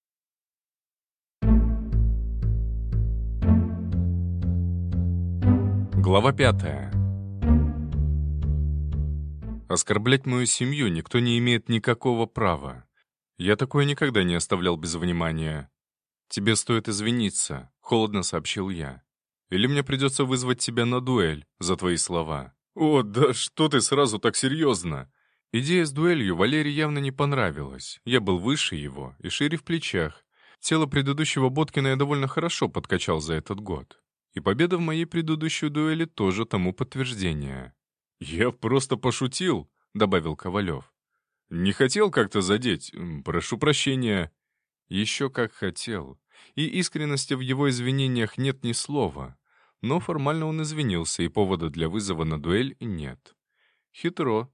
Глава пятая. Оскорблять мою семью никто не имеет никакого права. Я такое никогда не оставлял без внимания. «Тебе стоит извиниться», — холодно сообщил я. «Или мне придется вызвать тебя на дуэль за твои слова». «О, да что ты сразу так серьезно?» Идея с дуэлью Валерии явно не понравилась. Я был выше его и шире в плечах. Тело предыдущего Боткина я довольно хорошо подкачал за этот год. И победа в моей предыдущей дуэли тоже тому подтверждение. «Я просто пошутил», — добавил Ковалев. «Не хотел как-то задеть. Прошу прощения». Еще как хотел. И искренности в его извинениях нет ни слова. Но формально он извинился, и повода для вызова на дуэль нет. Хитро.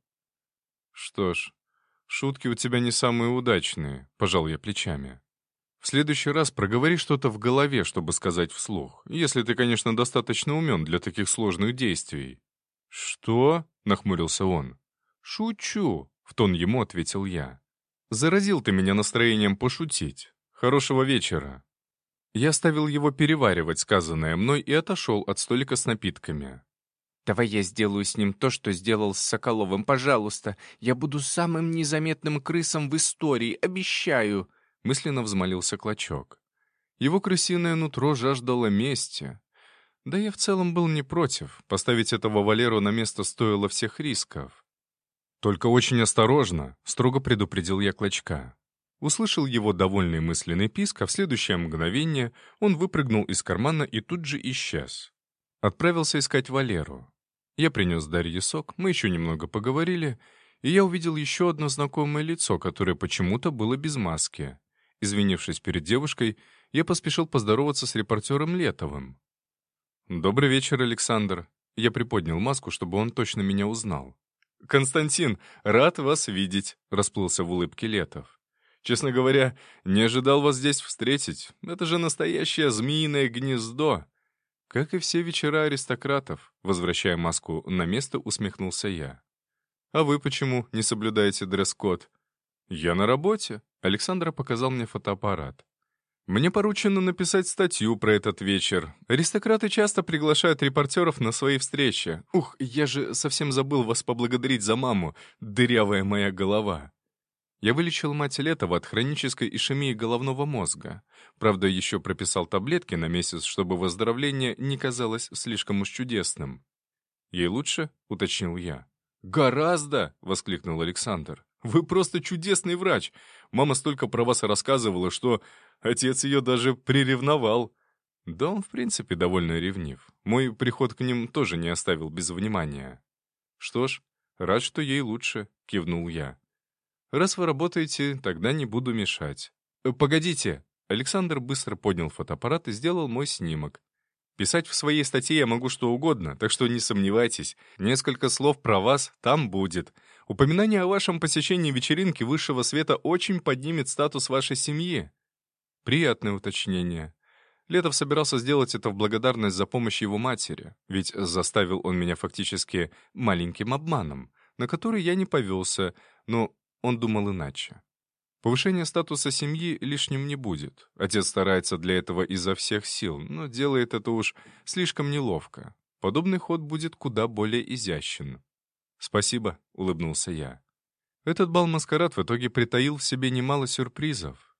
Что ж, шутки у тебя не самые удачные, пожал я плечами. В следующий раз проговори что-то в голове, чтобы сказать вслух, если ты, конечно, достаточно умен для таких сложных действий. Что? Нахмурился он. Шучу, в тон ему ответил я. Заразил ты меня настроением пошутить. Хорошего вечера. Я оставил его переваривать сказанное мной и отошел от столика с напитками. «Давай я сделаю с ним то, что сделал с Соколовым, пожалуйста. Я буду самым незаметным крысом в истории, обещаю!» Мысленно взмолился Клочок. Его крысиное нутро жаждало мести. Да я в целом был не против. Поставить этого Валеру на место стоило всех рисков. «Только очень осторожно», — строго предупредил я Клочка. Услышал его довольный мысленный писк, а в следующее мгновение он выпрыгнул из кармана и тут же исчез. Отправился искать Валеру. Я принес Дарье сок, мы еще немного поговорили, и я увидел еще одно знакомое лицо, которое почему-то было без маски. Извинившись перед девушкой, я поспешил поздороваться с репортером Летовым. «Добрый вечер, Александр». Я приподнял маску, чтобы он точно меня узнал. «Константин, рад вас видеть», — расплылся в улыбке Летов. «Честно говоря, не ожидал вас здесь встретить. Это же настоящее змеиное гнездо». Как и все вечера аристократов, возвращая маску на место, усмехнулся я. «А вы почему не соблюдаете дресс-код?» «Я на работе», — Александра показал мне фотоаппарат. «Мне поручено написать статью про этот вечер. Аристократы часто приглашают репортеров на свои встречи. Ух, я же совсем забыл вас поблагодарить за маму, дырявая моя голова». Я вылечил мать Летова от хронической ишемии головного мозга. Правда, еще прописал таблетки на месяц, чтобы выздоровление не казалось слишком уж чудесным. «Ей лучше?» — уточнил я. «Гораздо!» — воскликнул Александр. «Вы просто чудесный врач! Мама столько про вас рассказывала, что отец ее даже приревновал». Да он, в принципе, довольно ревнив. Мой приход к ним тоже не оставил без внимания. «Что ж, рад, что ей лучше», — кивнул я. «Раз вы работаете, тогда не буду мешать». «Погодите!» Александр быстро поднял фотоаппарат и сделал мой снимок. Писать в своей статье я могу что угодно, так что не сомневайтесь. Несколько слов про вас там будет. Упоминание о вашем посещении вечеринки высшего света очень поднимет статус вашей семьи. Приятное уточнение. Летов собирался сделать это в благодарность за помощь его матери, ведь заставил он меня фактически маленьким обманом, на который я не повелся, но он думал иначе. Повышение статуса семьи лишним не будет. Отец старается для этого изо всех сил, но делает это уж слишком неловко. Подобный ход будет куда более изящен. «Спасибо», — улыбнулся я. Этот бал-маскарад в итоге притаил в себе немало сюрпризов.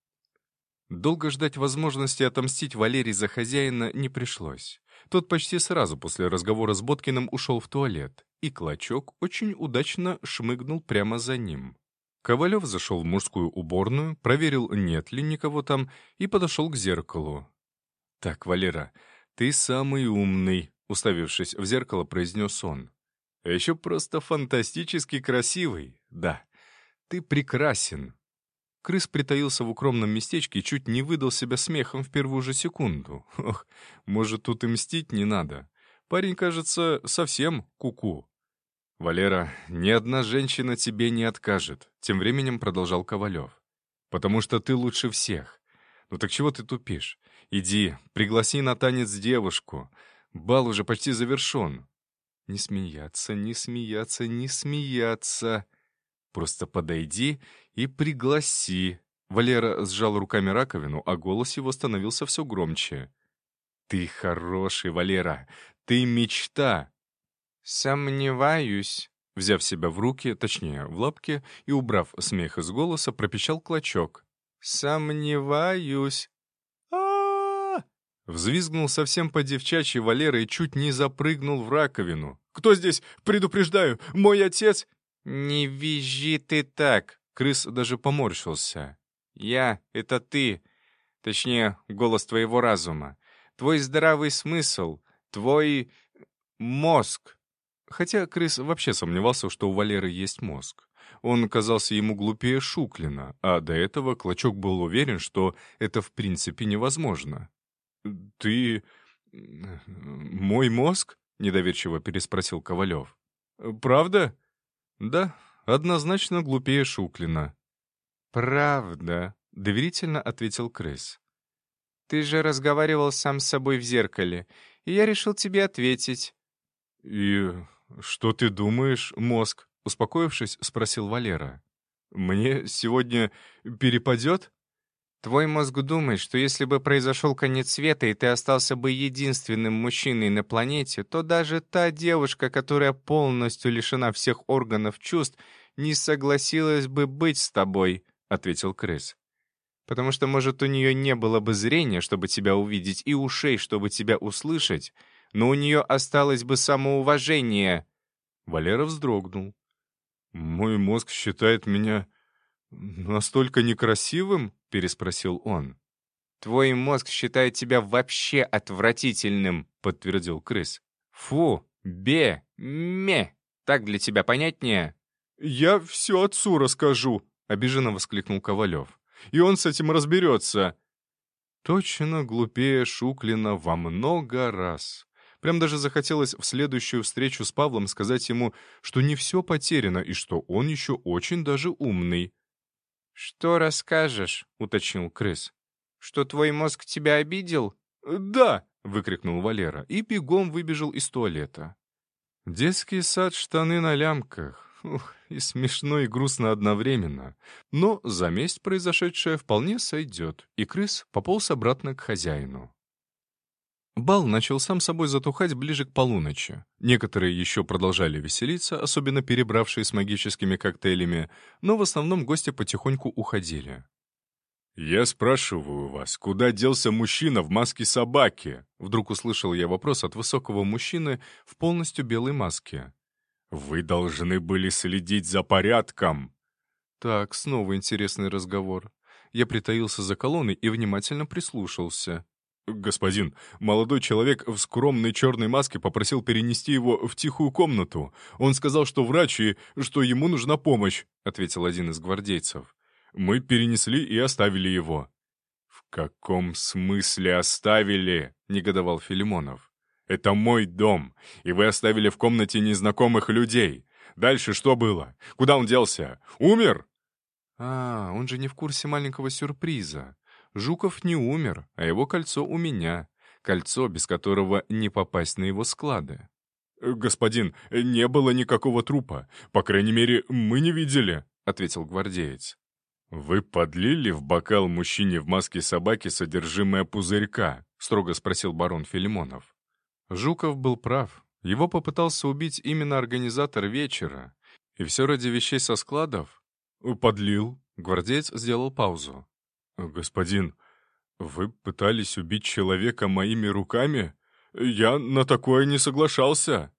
Долго ждать возможности отомстить Валерии за хозяина не пришлось. Тот почти сразу после разговора с Боткиным ушел в туалет, и Клочок очень удачно шмыгнул прямо за ним. Ковалев зашел в мужскую уборную, проверил, нет ли никого там, и подошел к зеркалу. «Так, Валера, ты самый умный», — уставившись в зеркало, произнес он. «А еще просто фантастически красивый. Да, ты прекрасен». Крыс притаился в укромном местечке и чуть не выдал себя смехом в первую же секунду. Ох, может, тут и мстить не надо. Парень, кажется, совсем куку. «Валера, ни одна женщина тебе не откажет», — тем временем продолжал Ковалев. «Потому что ты лучше всех. Ну так чего ты тупишь? Иди, пригласи на танец девушку. Бал уже почти завершен». «Не смеяться, не смеяться, не смеяться. Просто подойди и пригласи». Валера сжал руками раковину, а голос его становился все громче. «Ты хороший, Валера, ты мечта». «Сомневаюсь», — взяв себя в руки, точнее, в лапки, и убрав смех из голоса, пропищал Клочок. «Сомневаюсь». А-а-а! Взвизгнул совсем по-девчачьи Валера и чуть не запрыгнул в раковину. «Кто здесь? Предупреждаю! Мой отец!» «Не визжи ты так!» — крыс даже поморщился. «Я — это ты. Точнее, голос твоего разума. Твой здравый смысл. Твой мозг». Хотя крыс вообще сомневался, что у Валеры есть мозг. Он казался ему глупее Шуклина, а до этого Клочок был уверен, что это в принципе невозможно. «Ты... мой мозг?» — недоверчиво переспросил Ковалев. «Правда?» «Да, однозначно глупее Шуклина». «Правда», — доверительно ответил крыс. «Ты же разговаривал сам с собой в зеркале, и я решил тебе ответить». «И что ты думаешь, мозг?» — успокоившись, спросил Валера. «Мне сегодня перепадет?» «Твой мозг думает, что если бы произошел конец света, и ты остался бы единственным мужчиной на планете, то даже та девушка, которая полностью лишена всех органов чувств, не согласилась бы быть с тобой», — ответил крыс. «Потому что, может, у нее не было бы зрения, чтобы тебя увидеть, и ушей, чтобы тебя услышать, но у нее осталось бы самоуважение». Валера вздрогнул. «Мой мозг считает меня настолько некрасивым?» — переспросил он. «Твой мозг считает тебя вообще отвратительным», — подтвердил крыс. «Фу, бе, ме. Так для тебя понятнее?» «Я все отцу расскажу», — обиженно воскликнул Ковалев. «И он с этим разберется». Точно глупее Шуклина во много раз. Прям даже захотелось в следующую встречу с Павлом сказать ему, что не все потеряно и что он еще очень даже умный. «Что расскажешь?» — уточнил крыс. «Что твой мозг тебя обидел?» «Да!» — выкрикнул Валера и бегом выбежал из туалета. Детский сад, штаны на лямках. Ух, и смешно, и грустно одновременно. Но за месть произошедшее вполне сойдет, и крыс пополз обратно к хозяину. Бал начал сам собой затухать ближе к полуночи. Некоторые еще продолжали веселиться, особенно перебравшие с магическими коктейлями, но в основном гости потихоньку уходили. «Я спрашиваю вас, куда делся мужчина в маске собаки?» Вдруг услышал я вопрос от высокого мужчины в полностью белой маске. «Вы должны были следить за порядком». Так, снова интересный разговор. Я притаился за колонной и внимательно прислушался. «Господин, молодой человек в скромной черной маске попросил перенести его в тихую комнату. Он сказал, что врач и что ему нужна помощь», — ответил один из гвардейцев. «Мы перенесли и оставили его». «В каком смысле оставили?» — негодовал Филимонов. «Это мой дом, и вы оставили в комнате незнакомых людей. Дальше что было? Куда он делся? Умер?» А, он же не в курсе маленького сюрприза. Жуков не умер, а его кольцо у меня. Кольцо, без которого не попасть на его склады. «Господин, не было никакого трупа. По крайней мере, мы не видели», — ответил гвардеец. «Вы подлили в бокал мужчине в маске собаки содержимое пузырька?» — строго спросил барон Филимонов. Жуков был прав. Его попытался убить именно организатор вечера. И все ради вещей со складов? «Подлил». Гвардеец сделал паузу. «Господин, вы пытались убить человека моими руками? Я на такое не соглашался.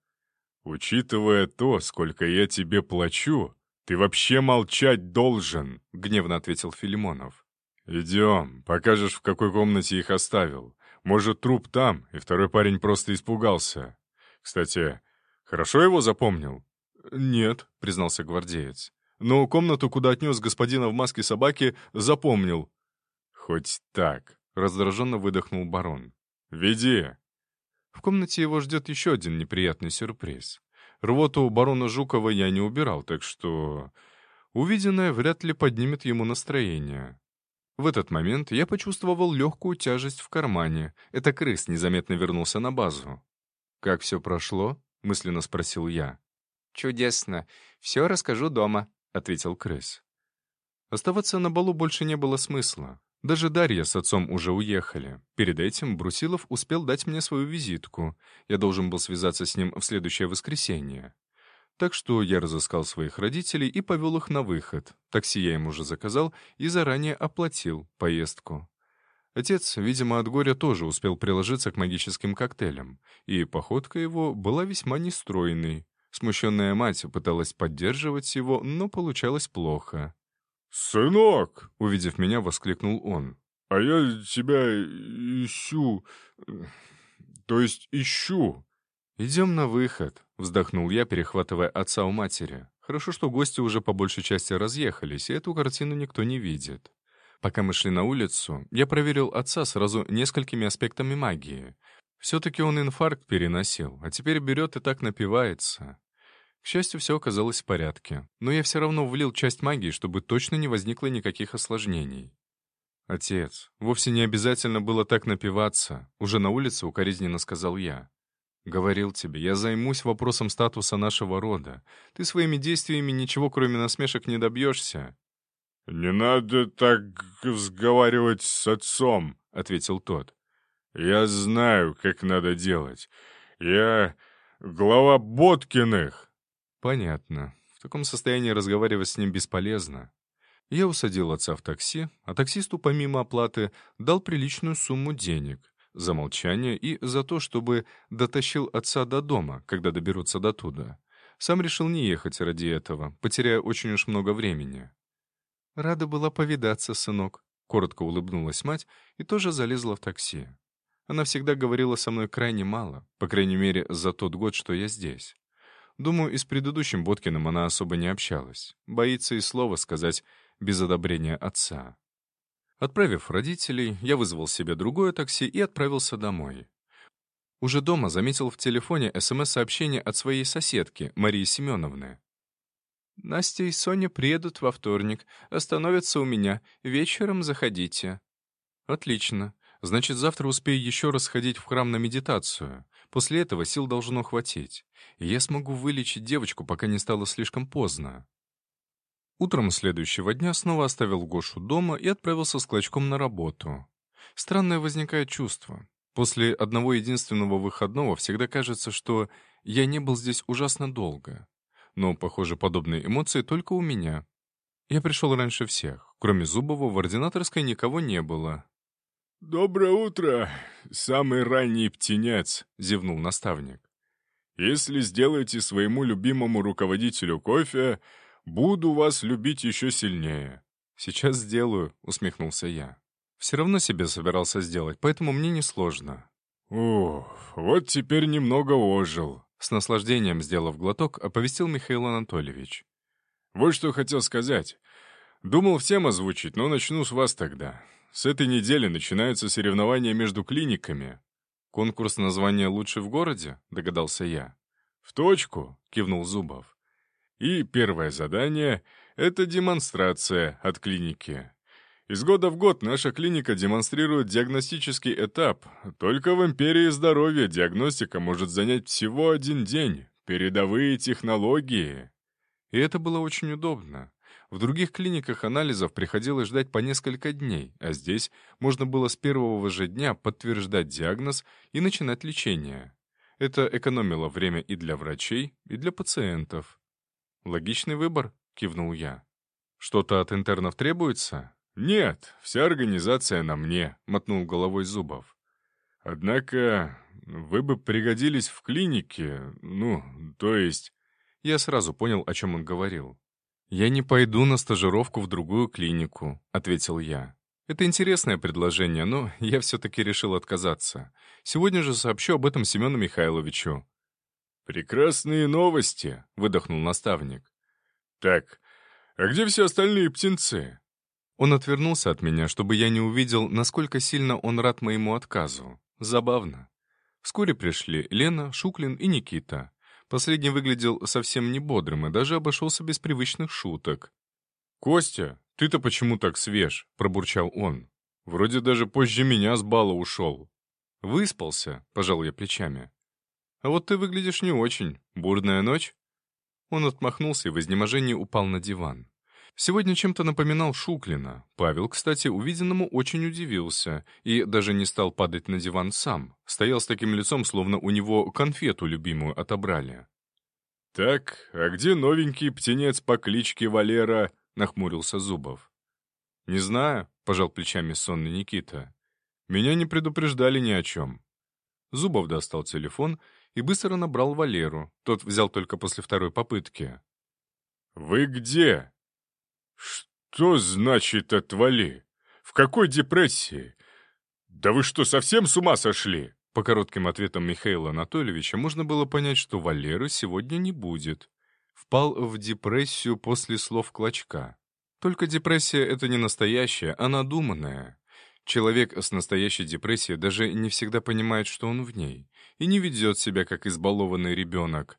Учитывая то, сколько я тебе плачу, ты вообще молчать должен», — гневно ответил Филимонов. «Идем, покажешь, в какой комнате их оставил. Может, труп там, и второй парень просто испугался. Кстати, хорошо его запомнил?» «Нет», — признался гвардеец. «Но комнату, куда отнес господина в маске собаки, запомнил». «Хоть так», — раздраженно выдохнул барон. «Веди». В комнате его ждет еще один неприятный сюрприз. Рвоту барона Жукова я не убирал, так что увиденное вряд ли поднимет ему настроение. В этот момент я почувствовал легкую тяжесть в кармане. Это крыс незаметно вернулся на базу. «Как все прошло?» — мысленно спросил я. «Чудесно. Все расскажу дома», — ответил крыс. Оставаться на балу больше не было смысла. Даже Дарья с отцом уже уехали. Перед этим Брусилов успел дать мне свою визитку. Я должен был связаться с ним в следующее воскресенье. Так что я разыскал своих родителей и повел их на выход. Такси я им уже заказал и заранее оплатил поездку. Отец, видимо, от горя тоже успел приложиться к магическим коктейлям, и походка его была весьма нестройной. Смущенная мать пыталась поддерживать его, но получалось плохо. «Сынок!» — увидев меня, воскликнул он. «А я тебя ищу... То есть ищу...» «Идем на выход», — вздохнул я, перехватывая отца у матери. Хорошо, что гости уже по большей части разъехались, и эту картину никто не видит. Пока мы шли на улицу, я проверил отца сразу несколькими аспектами магии. Все-таки он инфаркт переносил, а теперь берет и так напивается. К счастью, все оказалось в порядке, но я все равно влил часть магии, чтобы точно не возникло никаких осложнений. «Отец, вовсе не обязательно было так напиваться», — уже на улице укоризненно сказал я. «Говорил тебе, я займусь вопросом статуса нашего рода. Ты своими действиями ничего, кроме насмешек, не добьешься». «Не надо так разговаривать с отцом», — ответил тот. «Я знаю, как надо делать. Я глава Боткиных». «Понятно. В таком состоянии разговаривать с ним бесполезно». Я усадил отца в такси, а таксисту, помимо оплаты, дал приличную сумму денег за молчание и за то, чтобы дотащил отца до дома, когда доберутся до туда. Сам решил не ехать ради этого, потеряя очень уж много времени. «Рада была повидаться, сынок», — коротко улыбнулась мать и тоже залезла в такси. Она всегда говорила со мной крайне мало, по крайней мере, за тот год, что я здесь. Думаю, и с предыдущим Боткиным она особо не общалась. Боится и слова сказать без одобрения отца. Отправив родителей, я вызвал себе другое такси и отправился домой. Уже дома заметил в телефоне СМС-сообщение от своей соседки, Марии Семеновны. «Настя и Соня приедут во вторник, остановятся у меня. Вечером заходите». «Отлично. Значит, завтра успею еще раз сходить в храм на медитацию. После этого сил должно хватить. И я смогу вылечить девочку, пока не стало слишком поздно». Утром следующего дня снова оставил Гошу дома и отправился с Клочком на работу. Странное возникает чувство. После одного единственного выходного всегда кажется, что я не был здесь ужасно долго. Но, похоже, подобные эмоции только у меня. Я пришел раньше всех. Кроме Зубова, в ординаторской никого не было. «Доброе утро, самый ранний птенец», — зевнул наставник. «Если сделаете своему любимому руководителю кофе, буду вас любить еще сильнее». «Сейчас сделаю», — усмехнулся я. «Все равно себе собирался сделать, поэтому мне несложно». «Ух, вот теперь немного ожил», — с наслаждением сделав глоток, оповестил Михаил Анатольевич. «Вот что хотел сказать. Думал всем озвучить, но начну с вас тогда. С этой недели начинаются соревнования между клиниками». «Конкурс названия «Лучший в городе»?» — догадался я. «В точку», — кивнул Зубов. «И первое задание — это демонстрация от клиники. Из года в год наша клиника демонстрирует диагностический этап. Только в империи здоровья диагностика может занять всего один день. Передовые технологии». И это было очень удобно. В других клиниках анализов приходилось ждать по несколько дней, а здесь можно было с первого же дня подтверждать диагноз и начинать лечение. Это экономило время и для врачей, и для пациентов. «Логичный выбор», — кивнул я. «Что-то от интернов требуется?» «Нет, вся организация на мне», — мотнул головой Зубов. «Однако вы бы пригодились в клинике, ну, то есть...» Я сразу понял, о чем он говорил. «Я не пойду на стажировку в другую клинику», — ответил я. «Это интересное предложение, но я все-таки решил отказаться. Сегодня же сообщу об этом Семену Михайловичу». «Прекрасные новости», — выдохнул наставник. «Так, а где все остальные птенцы?» Он отвернулся от меня, чтобы я не увидел, насколько сильно он рад моему отказу. Забавно. Вскоре пришли Лена, Шуклин и Никита. Последний выглядел совсем не бодрым и даже обошелся без привычных шуток. «Костя, ты-то почему так свеж?» — пробурчал он. «Вроде даже позже меня с бала ушел». «Выспался», — пожал я плечами. «А вот ты выглядишь не очень. Бурная ночь?» Он отмахнулся и в изнеможении упал на диван. Сегодня чем-то напоминал Шуклина. Павел, кстати, увиденному очень удивился и даже не стал падать на диван сам. Стоял с таким лицом, словно у него конфету любимую отобрали. «Так, а где новенький птенец по кличке Валера?» — нахмурился Зубов. «Не знаю», — пожал плечами сонный Никита. «Меня не предупреждали ни о чем». Зубов достал телефон и быстро набрал Валеру. Тот взял только после второй попытки. «Вы где?» «Что значит «отвали»? В какой депрессии? Да вы что, совсем с ума сошли?» По коротким ответам Михаила Анатольевича можно было понять, что Валеры сегодня не будет. Впал в депрессию после слов Клочка. Только депрессия — это не настоящая, а надуманная. Человек с настоящей депрессией даже не всегда понимает, что он в ней, и не ведет себя, как избалованный ребенок.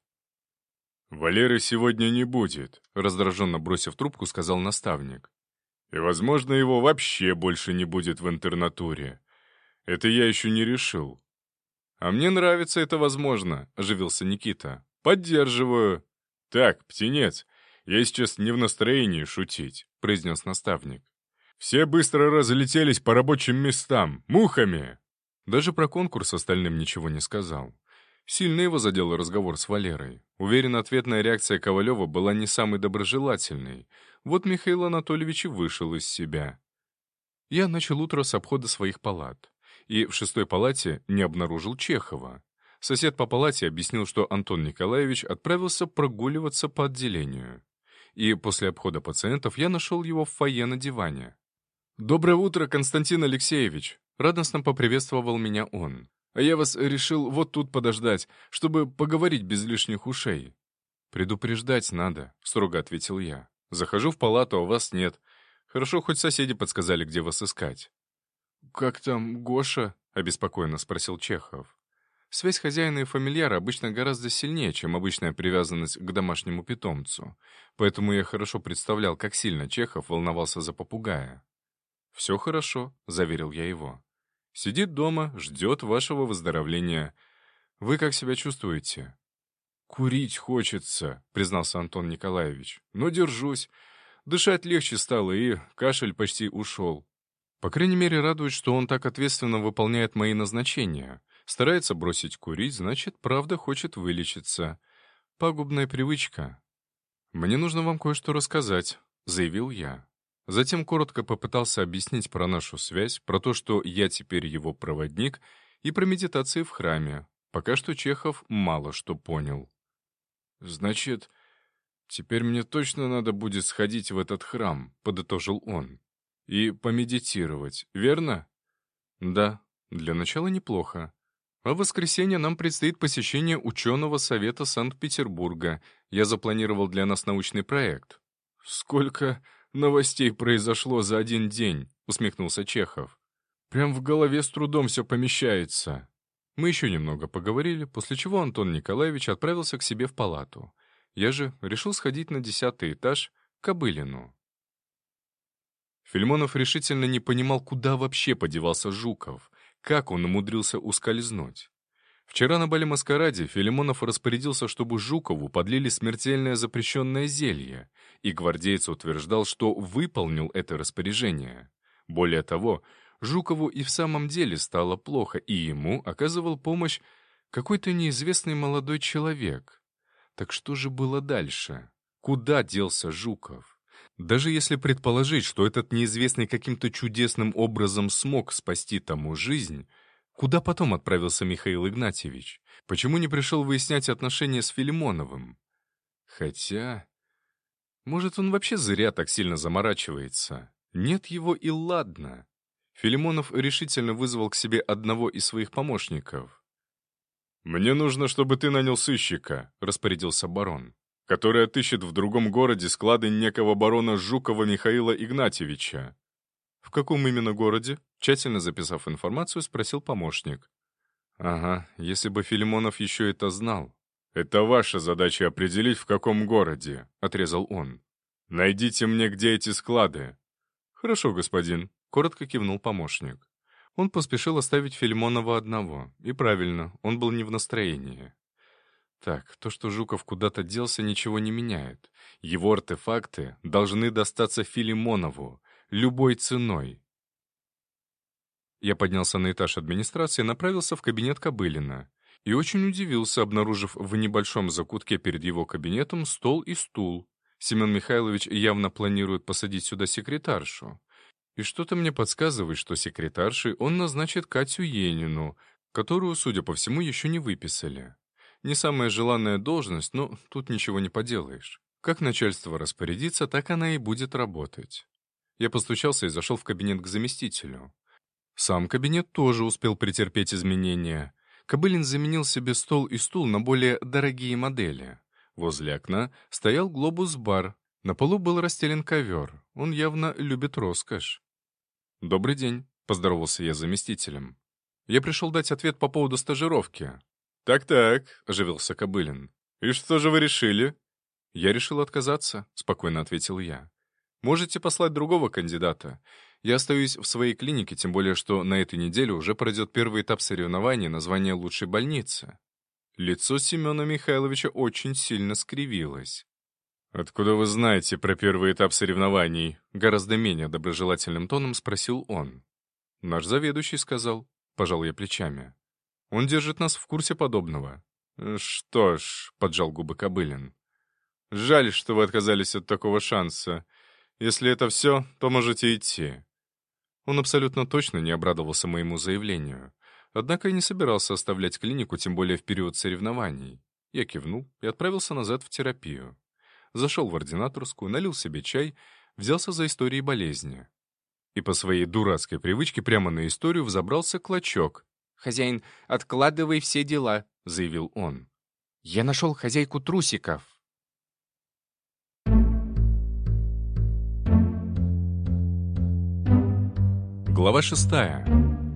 «Валеры сегодня не будет», — раздраженно бросив трубку, сказал наставник. «И, возможно, его вообще больше не будет в интернатуре. Это я еще не решил». «А мне нравится это возможно», — оживился Никита. «Поддерживаю». «Так, птенец, я сейчас не в настроении шутить», — произнес наставник. «Все быстро разлетелись по рабочим местам, мухами». Даже про конкурс остальным ничего не сказал. Сильно его задел разговор с Валерой. Уверен, ответная реакция Ковалева была не самой доброжелательной. Вот Михаил Анатольевич и вышел из себя. Я начал утро с обхода своих палат. И в шестой палате не обнаружил Чехова. Сосед по палате объяснил, что Антон Николаевич отправился прогуливаться по отделению. И после обхода пациентов я нашел его в фойе на диване. «Доброе утро, Константин Алексеевич!» — радостно поприветствовал меня он. «А я вас решил вот тут подождать, чтобы поговорить без лишних ушей». «Предупреждать надо», — строго ответил я. «Захожу в палату, а вас нет. Хорошо, хоть соседи подсказали, где вас искать». «Как там Гоша?» — обеспокоенно спросил Чехов. Связь хозяина и фамильяра обычно гораздо сильнее, чем обычная привязанность к домашнему питомцу. Поэтому я хорошо представлял, как сильно Чехов волновался за попугая. «Все хорошо», — заверил я его. «Сидит дома, ждет вашего выздоровления. Вы как себя чувствуете?» «Курить хочется», — признался Антон Николаевич. «Но держусь. Дышать легче стало, и кашель почти ушел. По крайней мере, радует, что он так ответственно выполняет мои назначения. Старается бросить курить, значит, правда хочет вылечиться. Пагубная привычка. «Мне нужно вам кое-что рассказать», — заявил я. Затем коротко попытался объяснить про нашу связь, про то, что я теперь его проводник, и про медитации в храме. Пока что Чехов мало что понял. «Значит, теперь мне точно надо будет сходить в этот храм», — подытожил он. «И помедитировать, верно?» «Да, для начала неплохо. А в воскресенье нам предстоит посещение ученого совета Санкт-Петербурга. Я запланировал для нас научный проект». «Сколько новостей произошло за один день», — усмехнулся Чехов. «Прям в голове с трудом все помещается». Мы еще немного поговорили, после чего Антон Николаевич отправился к себе в палату. Я же решил сходить на десятый этаж к Кобылину. Филимонов решительно не понимал, куда вообще подевался Жуков, как он умудрился ускользнуть. Вчера на бале-маскараде Филимонов распорядился, чтобы Жукову подлили смертельное запрещенное зелье, и гвардеец утверждал, что выполнил это распоряжение. Более того, Жукову и в самом деле стало плохо, и ему оказывал помощь какой-то неизвестный молодой человек. Так что же было дальше? Куда делся Жуков? Даже если предположить, что этот неизвестный каким-то чудесным образом смог спасти тому жизнь, куда потом отправился Михаил Игнатьевич? Почему не пришел выяснять отношения с Филимоновым? Хотя... Может, он вообще зря так сильно заморачивается? Нет его и ладно. Филимонов решительно вызвал к себе одного из своих помощников. «Мне нужно, чтобы ты нанял сыщика», — распорядился барон, «который отыщет в другом городе склады некого барона Жукова Михаила Игнатьевича». «В каком именно городе?» — тщательно записав информацию, спросил помощник. «Ага, если бы Филимонов еще это знал». «Это ваша задача определить, в каком городе», — отрезал он. «Найдите мне, где эти склады». «Хорошо, господин», — коротко кивнул помощник. Он поспешил оставить Филимонова одного. И правильно, он был не в настроении. Так, то, что Жуков куда-то делся, ничего не меняет. Его артефакты должны достаться Филимонову любой ценой. Я поднялся на этаж администрации и направился в кабинет Кобылина. И очень удивился, обнаружив в небольшом закутке перед его кабинетом стол и стул. Семен Михайлович явно планирует посадить сюда секретаршу. И что-то мне подсказывает, что секретаршей он назначит Катю Енину, которую, судя по всему, еще не выписали. Не самая желанная должность, но тут ничего не поделаешь. Как начальство распорядится, так она и будет работать. Я постучался и зашел в кабинет к заместителю. Сам кабинет тоже успел претерпеть изменения. Кобылин заменил себе стол и стул на более дорогие модели. Возле окна стоял глобус-бар. На полу был расстелен ковер. Он явно любит роскошь. «Добрый день», — поздоровался я с заместителем. «Я пришел дать ответ по поводу стажировки». «Так-так», — оживился Кобылин. «И что же вы решили?» «Я решил отказаться», — спокойно ответил я. «Можете послать другого кандидата. Я остаюсь в своей клинике, тем более, что на этой неделе уже пройдет первый этап соревнований на звание лучшей больницы». Лицо Семена Михайловича очень сильно скривилось. «Откуда вы знаете про первый этап соревнований?» Гораздо менее доброжелательным тоном спросил он. «Наш заведующий сказал», — пожал я плечами. «Он держит нас в курсе подобного». «Что ж», — поджал губы Кобылин, — «жаль, что вы отказались от такого шанса. Если это все, то можете идти». Он абсолютно точно не обрадовался моему заявлению. Однако и не собирался оставлять клинику, тем более в период соревнований. Я кивнул и отправился назад в терапию. Зашел в ординаторскую, налил себе чай, взялся за истории болезни. И по своей дурацкой привычке прямо на историю взобрался Клочок. «Хозяин, откладывай все дела», — заявил он. «Я нашел хозяйку трусиков». Глава шестая.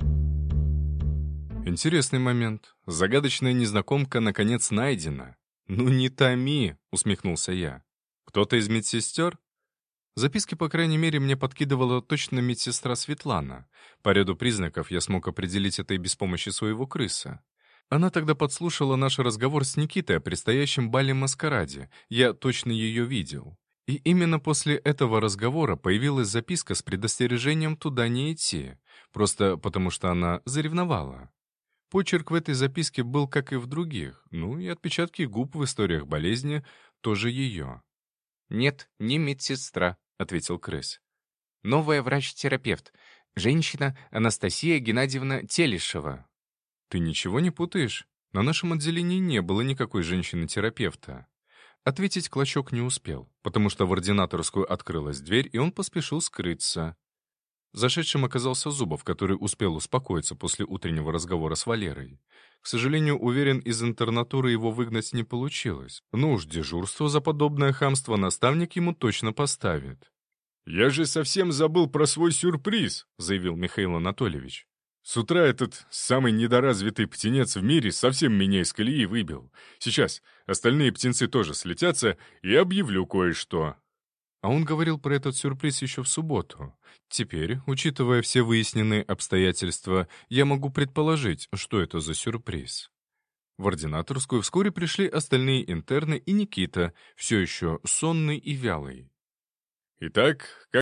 Интересный момент. Загадочная незнакомка наконец найдена. «Ну не томи», — усмехнулся я. «Кто-то из медсестер?» Записки, по крайней мере, мне подкидывала точно медсестра Светлана. По ряду признаков я смог определить это и без помощи своего крыса. Она тогда подслушала наш разговор с Никитой о предстоящем бале-маскараде. Я точно ее видел. И именно после этого разговора появилась записка с предостережением туда не идти, просто потому что она заревновала. Почерк в этой записке был, как и в других, ну и отпечатки губ в историях болезни тоже ее. «Нет, не медсестра», — ответил крыс. «Новая врач-терапевт. Женщина Анастасия Геннадьевна Телешева». «Ты ничего не путаешь? На нашем отделении не было никакой женщины-терапевта». Ответить Клочок не успел, потому что в ординаторскую открылась дверь, и он поспешил скрыться. Зашедшим оказался Зубов, который успел успокоиться после утреннего разговора с Валерой. К сожалению, уверен, из интернатуры его выгнать не получилось. Ну уж дежурство за подобное хамство наставник ему точно поставит. «Я же совсем забыл про свой сюрприз», — заявил Михаил Анатольевич. «С утра этот самый недоразвитый птенец в мире совсем меня из колеи выбил. Сейчас остальные птенцы тоже слетятся, и объявлю кое-что». А он говорил про этот сюрприз еще в субботу. Теперь, учитывая все выясненные обстоятельства, я могу предположить, что это за сюрприз. В ординаторскую вскоре пришли остальные интерны и Никита, все еще сонный и вялый. «Итак, как